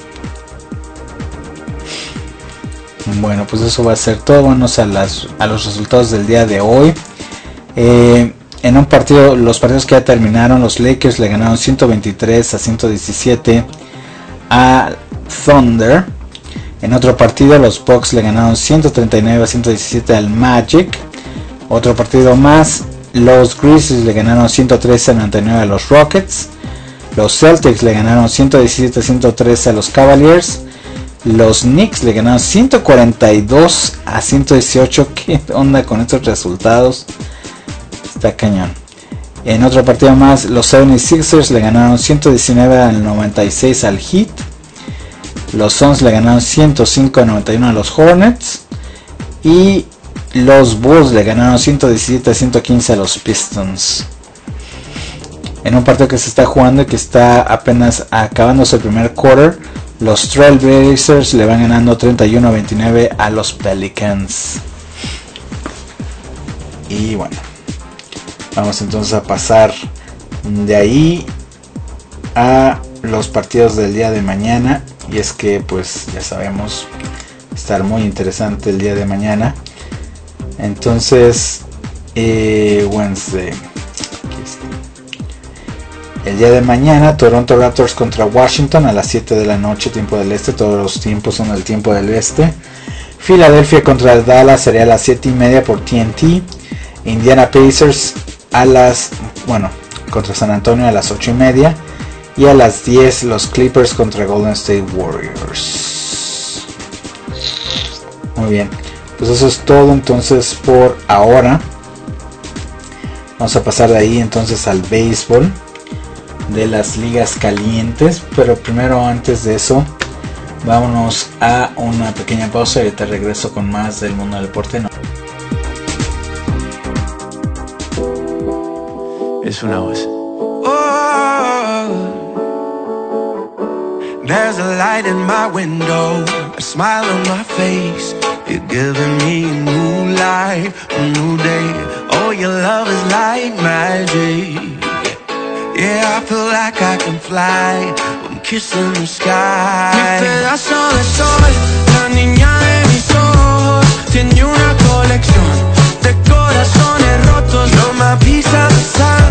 Bueno, pues eso va a ser todo. Vamos a, las, a los resultados del día de hoy. Eh, en un partido, los partidos que ya terminaron, los Lakers le ganaron ciento veintitrés a ciento diecisiete a Thunder. En otro partido, los Bucks le ganaron ciento treinta y nueve a ciento diecisiete al Magic. Otro partido más, los Grizzlies le ganaron ciento trece a noventa y nueve a los Rockets. Los Celtics le ganaron ciento diecisiete a ciento trece a los Cavaliers. Los Knicks le ganaron ciento cuarenta y dos a ciento dieciocho. ¿Qué onda con estos resultados? Está cañón. En otro partido más, los setenta y seis ers le ganaron ciento diecinueve al noventa y seis al Heat. Los Suns le ganaron ciento cinco a noventa y uno a los Hornets. Y los Bulls le ganaron ciento diecisiete a ciento quince a los Pistons. En un partido que se está jugando y que está apenas acabándose el primer quarter, los Trail Blazers le van ganando treinta y uno a veintinueve a los Pelicans. Y bueno, vamos entonces a pasar de ahí a los partidos del día de mañana. Y es que pues ya sabemos, estar muy interesante el día de mañana. Entonces, eh, Wednesday. El día de mañana, Toronto Raptors contra Washington a las siete de la noche, tiempo del este. Todos los tiempos son el tiempo del este. Philadelphia contra Dallas sería a las siete y media por T N T. Indiana Pacers a las, bueno, contra San Antonio a las ocho y media. Y a las diez los Clippers contra Golden State Warriors. Muy bien. Pues eso es todo entonces por ahora. Vamos a pasar de ahí entonces al béisbol de las ligas calientes. Pero primero, antes de eso, vámonos a una pequeña pausa y te regreso con más del mundo del deporte. No. Es una voz. There's a light in my window, a smile on my face. You're giving me a new life, a new day. Oh, your love is like magic. Yeah, I feel like I can fly. I'm kissing the sky. Mi pedazo de sol, la niña de mis ojos. Tiene una colección de corazones rotos. You're my piece of the sun.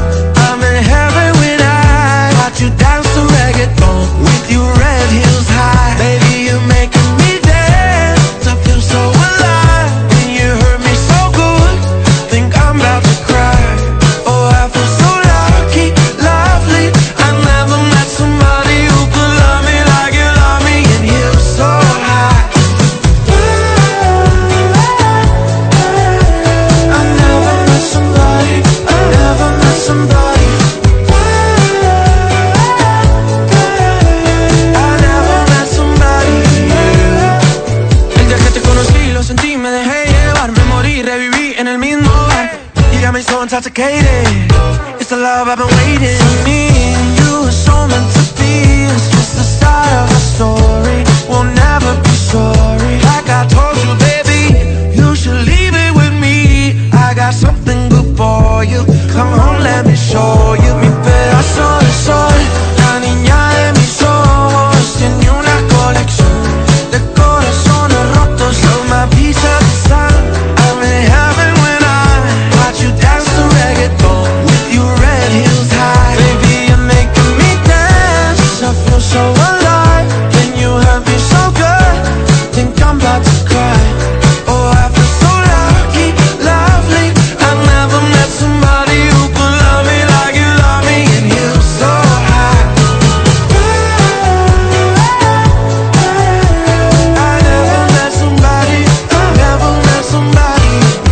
me dejé llevar, me morí, reviví en el mismo bar. You got me so intoxicated. It's the love I've been waiting. For me and you are so meant to be. It's just the start of a story. We'll never be sorry. Like I told you, baby, you should leave it with me. I got something good for you. Come on, let me show you. Mi pedazo de sol, la niña de mis ojos, tiene una colección de corazones rotos. You're my piece of the sun. I'm in heaven when I watch you dance to reggaeton with your red heels high. Baby, you're making me dance. I feel so alive. Can you hurt me so good? Think I'm about to cry. Oh, I feel so lucky, lovely. I've never met somebody who could love me like you love me, and you're so high. I never met somebody, I never met somebody.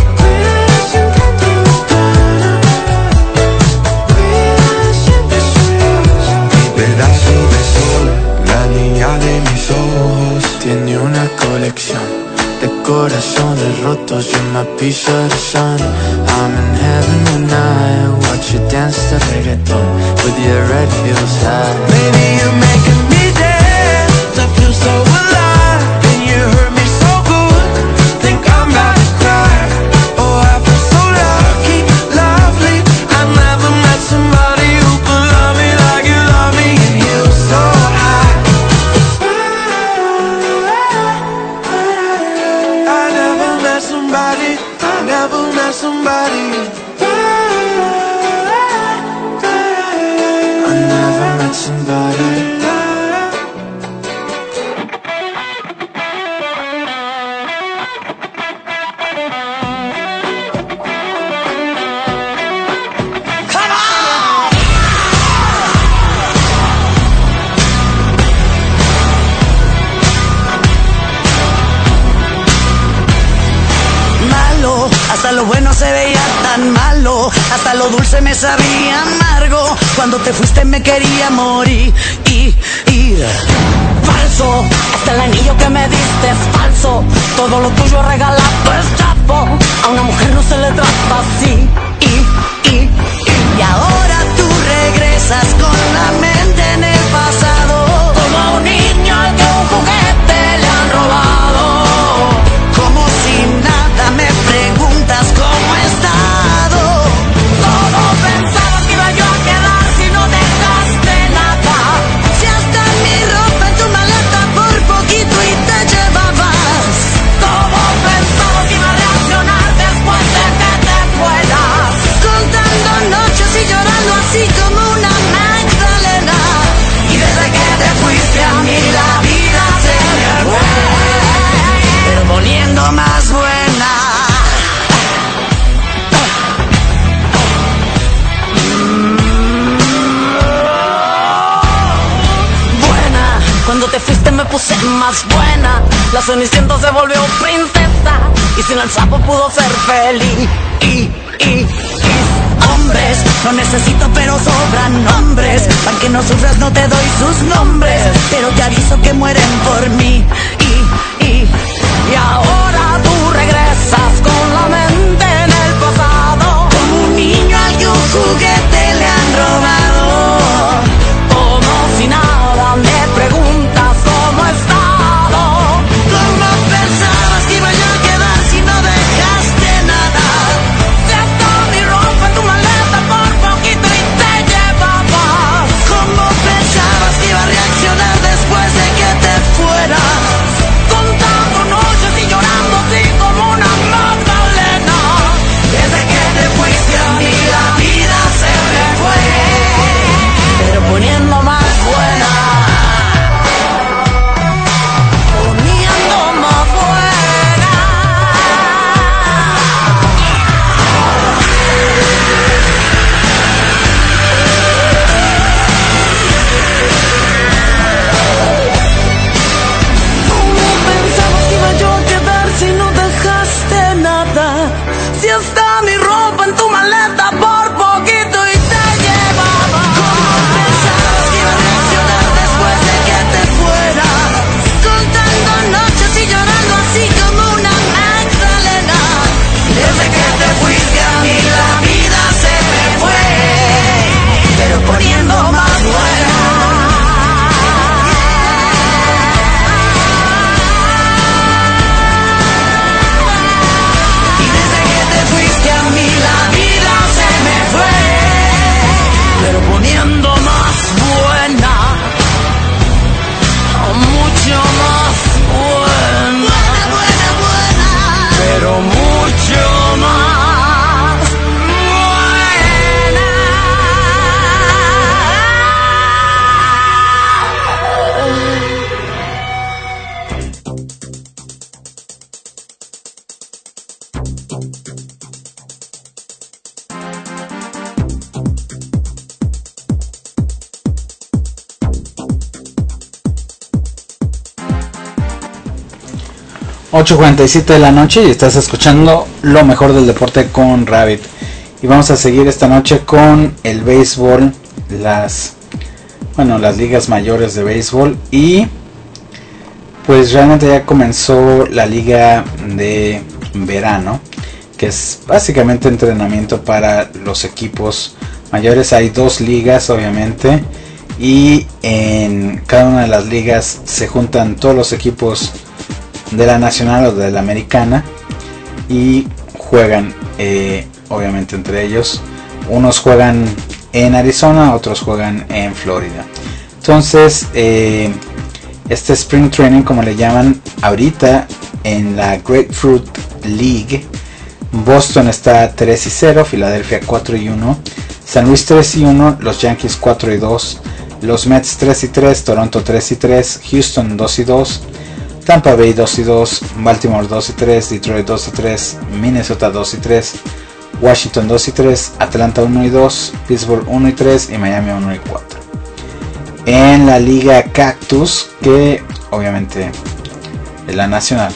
Pedazo de sol, la niña de mis ojos, tiene una colección de corazones rotos. You're my piece of the sun. I'm in heaven when I watch you dance to reggaeton with your red heels high. Baby, you're making me dance. I feel so alive. And you hurt me so good. Think I'm about to cry. Oh, I feel so lucky, lovely. I've never met somebody who could love me like you love me, and you're so high. I never met somebody, I never met somebody. I never met somebody. Malo, hasta lo bueno se veía tan malo, hasta lo dulce me sabía amargo. Cuando te fuiste me quería morir y, y falso, hasta el anillo que me diste es falso. Todo lo tuyo regalado es chapo. A una mujer no se le trata así y, y, y, y ahora tú regresas con la mente en el pasado, como a un niño al que un juguete le han robado. Como si nada me preguntas cómo he estado. Todo pensaba que iba yo a quedar si no dejaste nada. Si hasta mi ropa en tu maleta por poquito y te llevabas. Todo pensaba que iba a reaccionar después de que te fueras. Contando noches y llorando así como una magdalena. Y desde que te fuiste a mí la vida se me fue, pero poniendo más buena. Buena, cuando te fuiste me puse más buena. La Cenicienta se volvió princesa y sin el sapo pudo ser feliz. Y, y, y hombres, no necesito pero sobran nombres. Para que no sufras no te doy sus nombres, pero te aviso que mueren por mí. Y, y, y ahora tú regresas con la mente en el pasado, como un niño al que un juguete le han robado. Como si nada me preguntas cómo he estado. ¿Cómo pensabas que iba yo a quedar si no dejaste nada? Si hasta mi ropa en tu maleta por poquito y te llevabas. ¿Cómo pensabas que iba a reaccionar después de que te fueras? Contando noches y llorando sin ocho cuarenta y siete de la noche y estás escuchando lo mejor del deporte con Rabbit. Y vamos a seguir esta noche con el béisbol, las bueno, las ligas mayores de béisbol, y pues realmente ya comenzó la liga de verano, que es básicamente entrenamiento para los equipos mayores. Hay dos ligas obviamente, y en cada una de las ligas se juntan todos los equipos de la nacional o de la americana y juegan eh, obviamente entre ellos. Unos juegan en Arizona, otros juegan en Florida. Entonces eh, este Spring Training, como le llaman ahorita en la Grapefruit League, Boston está tres y cero, Filadelfia cuatro y uno, San Luis tres y uno, los Yankees cuatro y dos, los Mets tres y tres, Toronto tres y tres, Houston dos y dos, Tampa Bay dos y dos, Baltimore dos y tres, Detroit dos y tres, Minnesota dos y tres, Washington dos y tres, Atlanta uno y dos, Pittsburgh uno y tres y Miami uno y cuatro. En la liga Cactus, que obviamente es la nacional,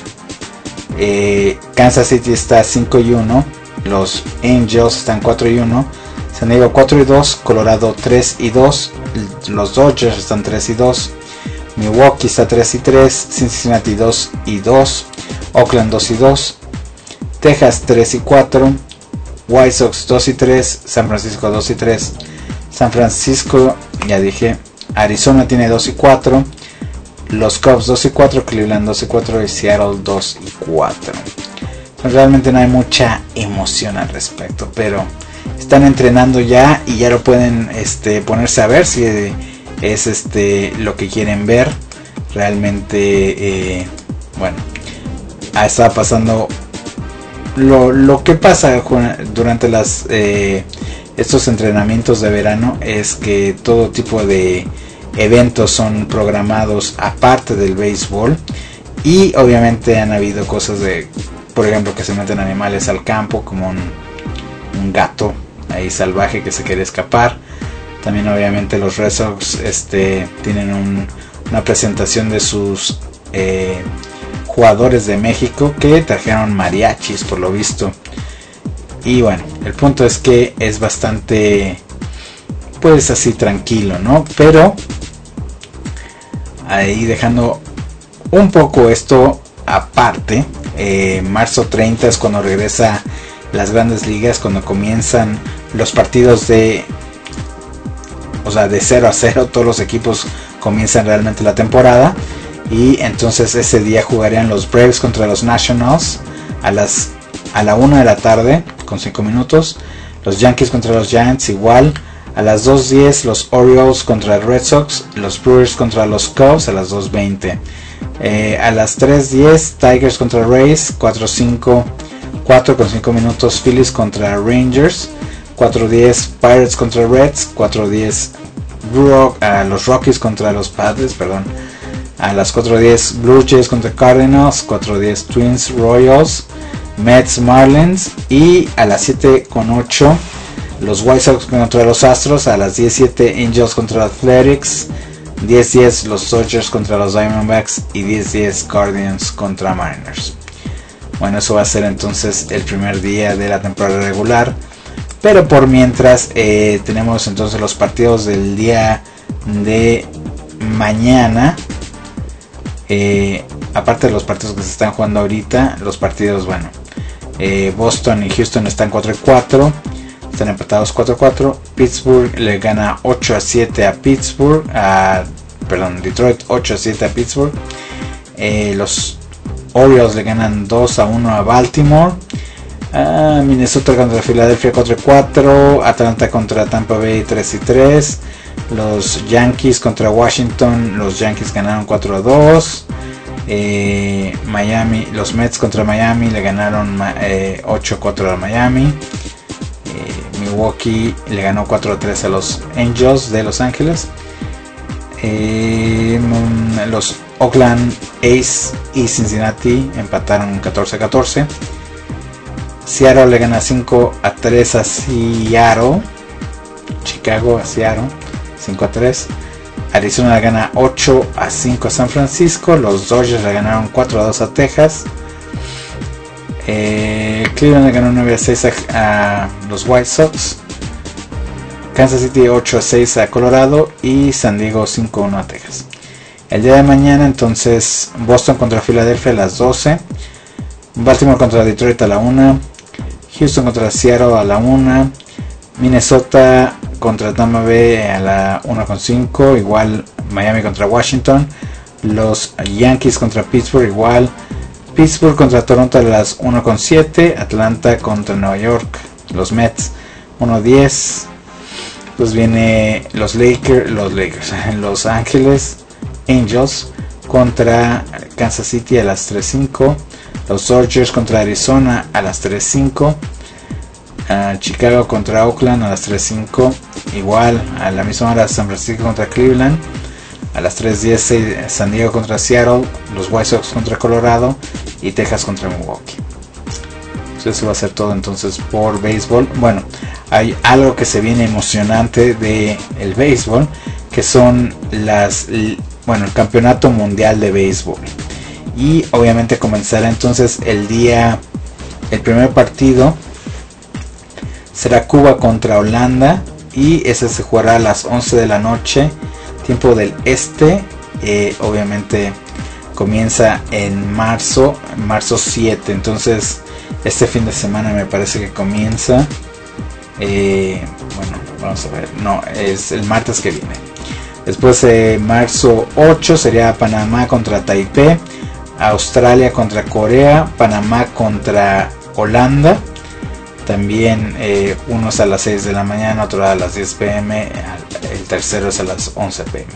eh, Kansas City está cinco y uno, los Angels están cuatro y uno, San Diego cuatro y dos, Colorado tres y dos, los Dodgers están tres y dos, Milwaukee está tres y tres, Cincinnati dos y dos, Oakland dos y dos, Texas tres y cuatro, White Sox dos y tres, San Francisco dos y tres, San Francisco, ya dije, Arizona tiene dos y cuatro, los Cubs dos y cuatro, Cleveland dos y cuatro y Seattle dos y cuatro. Pues realmente no hay mucha emoción al respecto, pero están entrenando ya y ya lo pueden este, ponerse a ver si es este lo que quieren ver. Realmente eh, bueno, está pasando lo, lo que pasa durante las eh, estos entrenamientos de verano, es que todo tipo de eventos son programados aparte del béisbol, y obviamente han habido cosas de, por ejemplo, que se meten animales al campo, como un, un gato ahí salvaje que se quiere escapar. También obviamente los Red Sox este, tienen un, una presentación de sus eh, jugadores de México, que trajeron mariachis por lo visto. Y bueno, el punto es que es bastante pues así tranquilo, ¿no? Pero ahí dejando un poco esto aparte, eh, marzo treinta es cuando regresa las grandes ligas, cuando comienzan los partidos de o sea de cero a cero, todos los equipos comienzan realmente la temporada, y entonces ese día jugarían los Braves contra los Nationals a las a la una de la tarde con cinco minutos, los Yankees contra los Giants igual, a las dos diez los Orioles contra Red Sox, los Brewers contra los Cubs a las dos veinte, eh, a las tres diez Tigers contra Rays, cuatro cinco, cuatro con cinco minutos Phillies contra Rangers, cuatro diez Pirates contra Reds, cuatro diez Rock, uh, los Rockies contra los Padres, perdón, a las cuatro diez Blue Jays contra Cardinals, cuatro diez Twins Royals, Mets Marlins, y a las siete con ocho los White Sox contra los Astros, a las diez siete Angels contra Athletics, diez diez los Dodgers contra los Diamondbacks y diez diez Guardians contra Mariners. Bueno, eso va a ser entonces el primer día de la temporada regular, pero por mientras eh, tenemos entonces los partidos del día de mañana. Eh, aparte de los partidos que se están jugando ahorita, los partidos, bueno, eh, Boston y Houston están cuatro y cuatro, están empatados cuatro a cuatro. Pittsburgh le gana ocho a siete a Pittsburgh, a, perdón, Detroit ocho a siete a Pittsburgh. Eh, los Orioles le ganan dos a uno a Baltimore. Uh, Minnesota contra Filadelfia cuatro y cuatro, Atlanta contra Tampa Bay tres y tres, los Yankees contra Washington, los Yankees ganaron cuatro a dos, eh, Miami, los Mets contra Miami le ganaron eh, ocho a cuatro a Miami, eh, Milwaukee le ganó cuatro a tres a los Angels de Los Ángeles, eh, los Oakland A's y Cincinnati empataron catorce a catorce. Seattle le gana cinco a tres a Seattle. Chicago a Seattle cinco a tres. Arizona le gana ocho a cinco a San Francisco. Los Dodgers le ganaron cuatro a dos a Texas. Eh, Cleveland le ganó nueve a seis a, a los White Sox. Kansas City ocho a seis a Colorado y San Diego cinco a uno a Texas. El día de mañana entonces Boston contra Filadelfia a las doce, Baltimore contra Detroit a la una, Houston contra Seattle a la una, Minnesota contra Tampa Bay a la una con cinco, igual Miami contra Washington, los Yankees contra Pittsburgh igual, Pittsburgh contra Toronto a las una con siete, Atlanta contra Nueva York, los Mets uno diez. Pues viene los Lakers, los Lakers, Los Ángeles Angels contra Kansas City a las tres cinco, los Dodgers contra Arizona a las tres cinco, uh, Chicago contra Oakland a las tres cinco, igual a la misma hora San Francisco contra Cleveland a las tres diez, San Diego contra Seattle, los White Sox contra Colorado y Texas contra Milwaukee. Eso va a ser todo entonces por béisbol. Bueno, hay algo que se viene emocionante de el béisbol, que son las, bueno, el campeonato mundial de béisbol. Y obviamente comenzará entonces el día, el primer partido será Cuba contra Holanda y ese se jugará a las once de la noche, tiempo del este. Eh, obviamente comienza en marzo, marzo siete, entonces este fin de semana me parece que comienza. Eh, bueno, vamos a ver. No, es el martes que viene. Después de eh, marzo ocho sería Panamá contra Taipei, Australia contra Corea, Panamá contra Holanda. También eh, uno es a las seis de la mañana, otro a las diez pm, el tercero es a las once pm.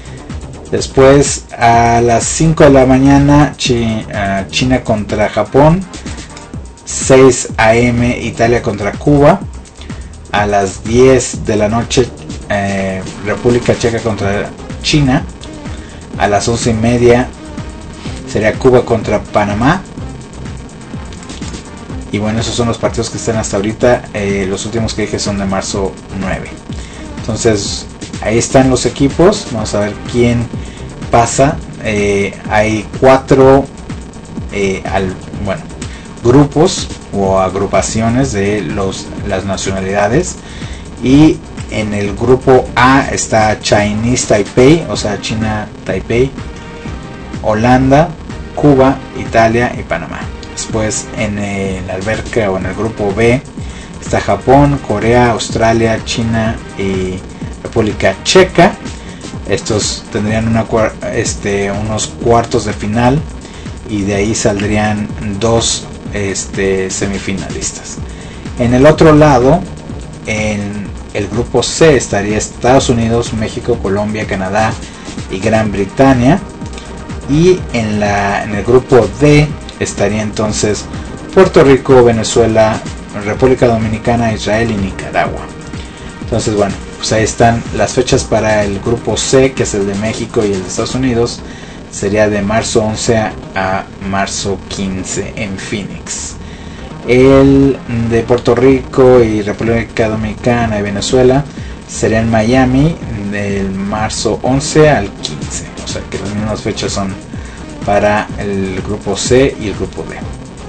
Después a las cinco de la mañana China, China contra Japón, seis a m Italia contra Cuba, a las diez de la noche eh, República Checa contra China, a las once y media sería Cuba contra Panamá. Y bueno, esos son los partidos que están hasta ahorita. Eh, los últimos que dije son de marzo nueve. Entonces ahí están los equipos. Vamos a ver quién pasa. Eh, hay cuatro eh, al, bueno, grupos o agrupaciones de los, las nacionalidades. Y en el grupo A está Chinese Taipei, o sea China Taipei, Holanda, Cuba, Italia y Panamá. Después en el alberca o en el grupo B está Japón, Corea, Australia, China y República Checa. Estos tendrían una, este, unos cuartos de final y de ahí saldrían dos este, semifinalistas. En el otro lado, en el grupo C estaría Estados Unidos, México, Colombia, Canadá y Gran Bretaña. Y en, la, en el grupo D estaría entonces Puerto Rico, Venezuela, República Dominicana, Israel y Nicaragua. Entonces bueno, pues ahí están las fechas para el grupo C, que es el de México y el de Estados Unidos. Sería de marzo once a marzo quince en Phoenix. El de Puerto Rico y República Dominicana y Venezuela sería en Miami del marzo once al quince. O sea que las mismas fechas son para el grupo C y el grupo D.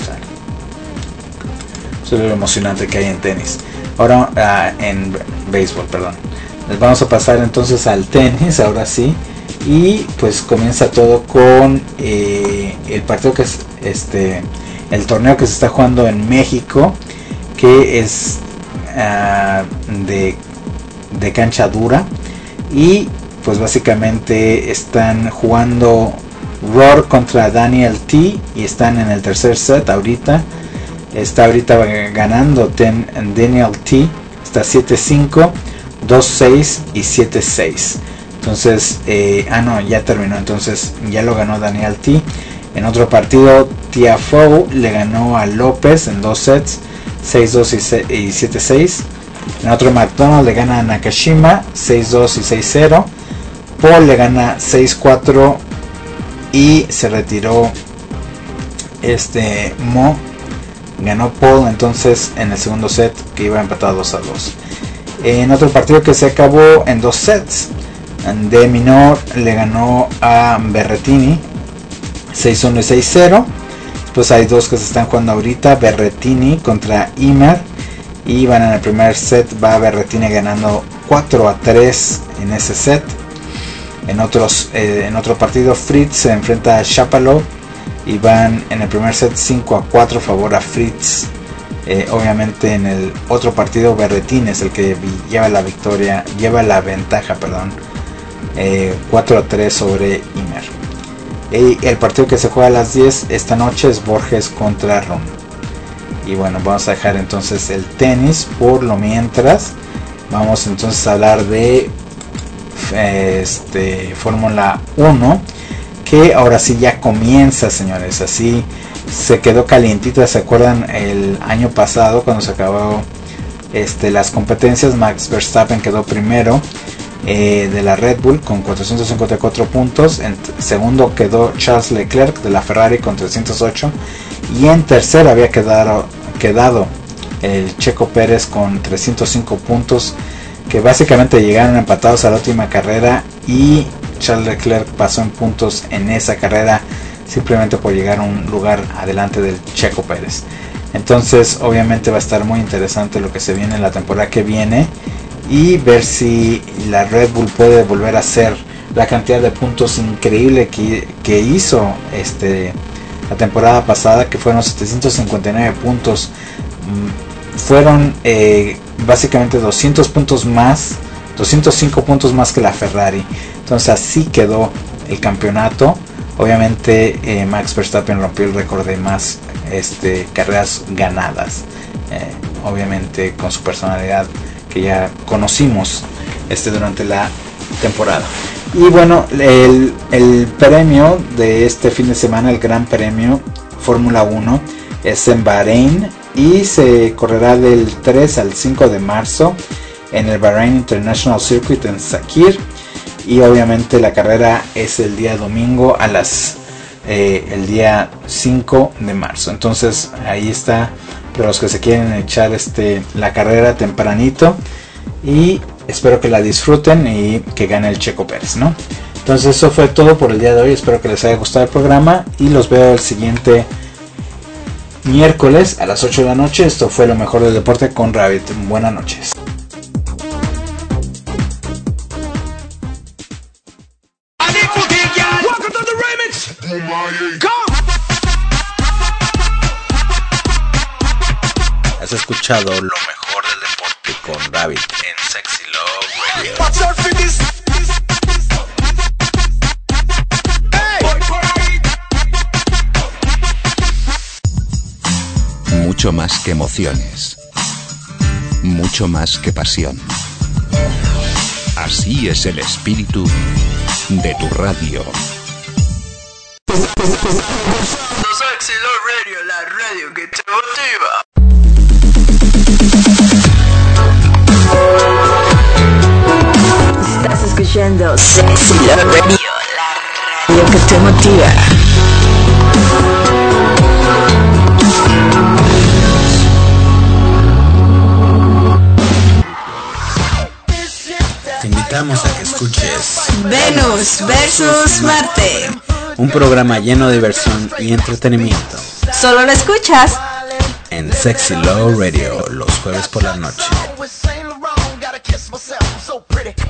Eso es lo emocionante que hay en tenis. Ahora uh, en béisbol, perdón. Les vamos a pasar entonces al tenis, ahora sí. Y pues comienza todo con eh, el partido que es este, el torneo que se está jugando en México, que es uh, de, de cancha dura. Y pues básicamente están jugando Rohr contra Daniel T y están en el tercer set ahorita. Está ahorita ganando ten, Daniel T, está siete cinco, dos seis y siete seis. Entonces, eh, ah no, ya terminó, entonces ya lo ganó Daniel T. En otro partido, Tiafoe le ganó a López en dos sets, seis dos y siete seis. En otro, McDonald le gana a Nakashima, seis dos y seis cero. Paul le gana seis cuatro y se retiró este Mo. Ganó Paul entonces en el segundo set, que iba empatado dos a dos. En otro partido que se acabó en dos sets, De Minaur le ganó a Berrettini seis uno y seis cero. Después hay dos que se están jugando ahorita, Berrettini contra Ymer, y van en el primer set, va Berrettini ganando cuatro a tres en ese set. En, otros, eh, en otro partido, Fritz se enfrenta a Shapovalov y van en el primer set cinco a cuatro favor a Fritz. Eh, obviamente en el otro partido Berrettini es el que lleva la victoria, lleva la ventaja, perdón, eh, cuatro a tres sobre Ymer. Y el partido que se juega a las diez esta noche es Borges contra Rune. Y bueno, vamos a dejar entonces el tenis por lo mientras. Vamos entonces a hablar de este Fórmula uno, que ahora sí ya comienza, señores. Así se quedó calientita. ¿Se acuerdan el año pasado cuando se acabó este, las competencias? Max Verstappen quedó primero eh, de la Red Bull con cuatrocientos cincuenta y cuatro puntos. En segundo quedó Charles Leclerc de la Ferrari con trescientos ocho. Y en tercero había quedado, quedado el Checo Pérez con trescientos cinco puntos, que básicamente llegaron empatados a la última carrera, y Charles Leclerc pasó en puntos en esa carrera simplemente por llegar a un lugar adelante del Checo Pérez. Entonces obviamente va a estar muy interesante lo que se viene en la temporada que viene, y ver si la Red Bull puede volver a hacer la cantidad de puntos increíble que, que hizo este, la temporada pasada, que fueron setecientos cincuenta y nueve puntos. Fueron eh, básicamente doscientos puntos más, doscientos cinco puntos más que la Ferrari. Entonces así quedó el campeonato. Obviamente eh, Max Verstappen rompió el récord de más este, carreras ganadas, eh, obviamente con su personalidad que ya conocimos este, durante la temporada. Y bueno, el, el premio de este fin de semana, el Gran Premio Fórmula uno, es en Bahrein y se correrá del tres al cinco de marzo en el Bahrain International Circuit en Sakhir. Y obviamente la carrera es el día domingo a las eh, el día cinco de marzo. Entonces ahí está para los que se quieren echar este la carrera tempranito, y espero que la disfruten y que gane el Checo Pérez, ¿no? Entonces eso fue todo por el día de hoy. Espero que les haya gustado el programa y los veo el siguiente miércoles a las ocho de la noche. Esto fue lo mejor del deporte con Rabbit. Buenas noches. Has escuchado lo mejor del deporte con Rabbit en Sexy Love Radio. Mucho más que emociones, mucho más que pasión. Así es el espíritu de tu radio. Sexy Love Radio, la radio que te motiva. Estás escuchando Sexy Love Radio, la radio que te motiva. Te invitamos a que escuches Venus versus Marte. un programa lleno de diversión y entretenimiento Solo lo escuchas en Sexy Love Radio los jueves por la noche.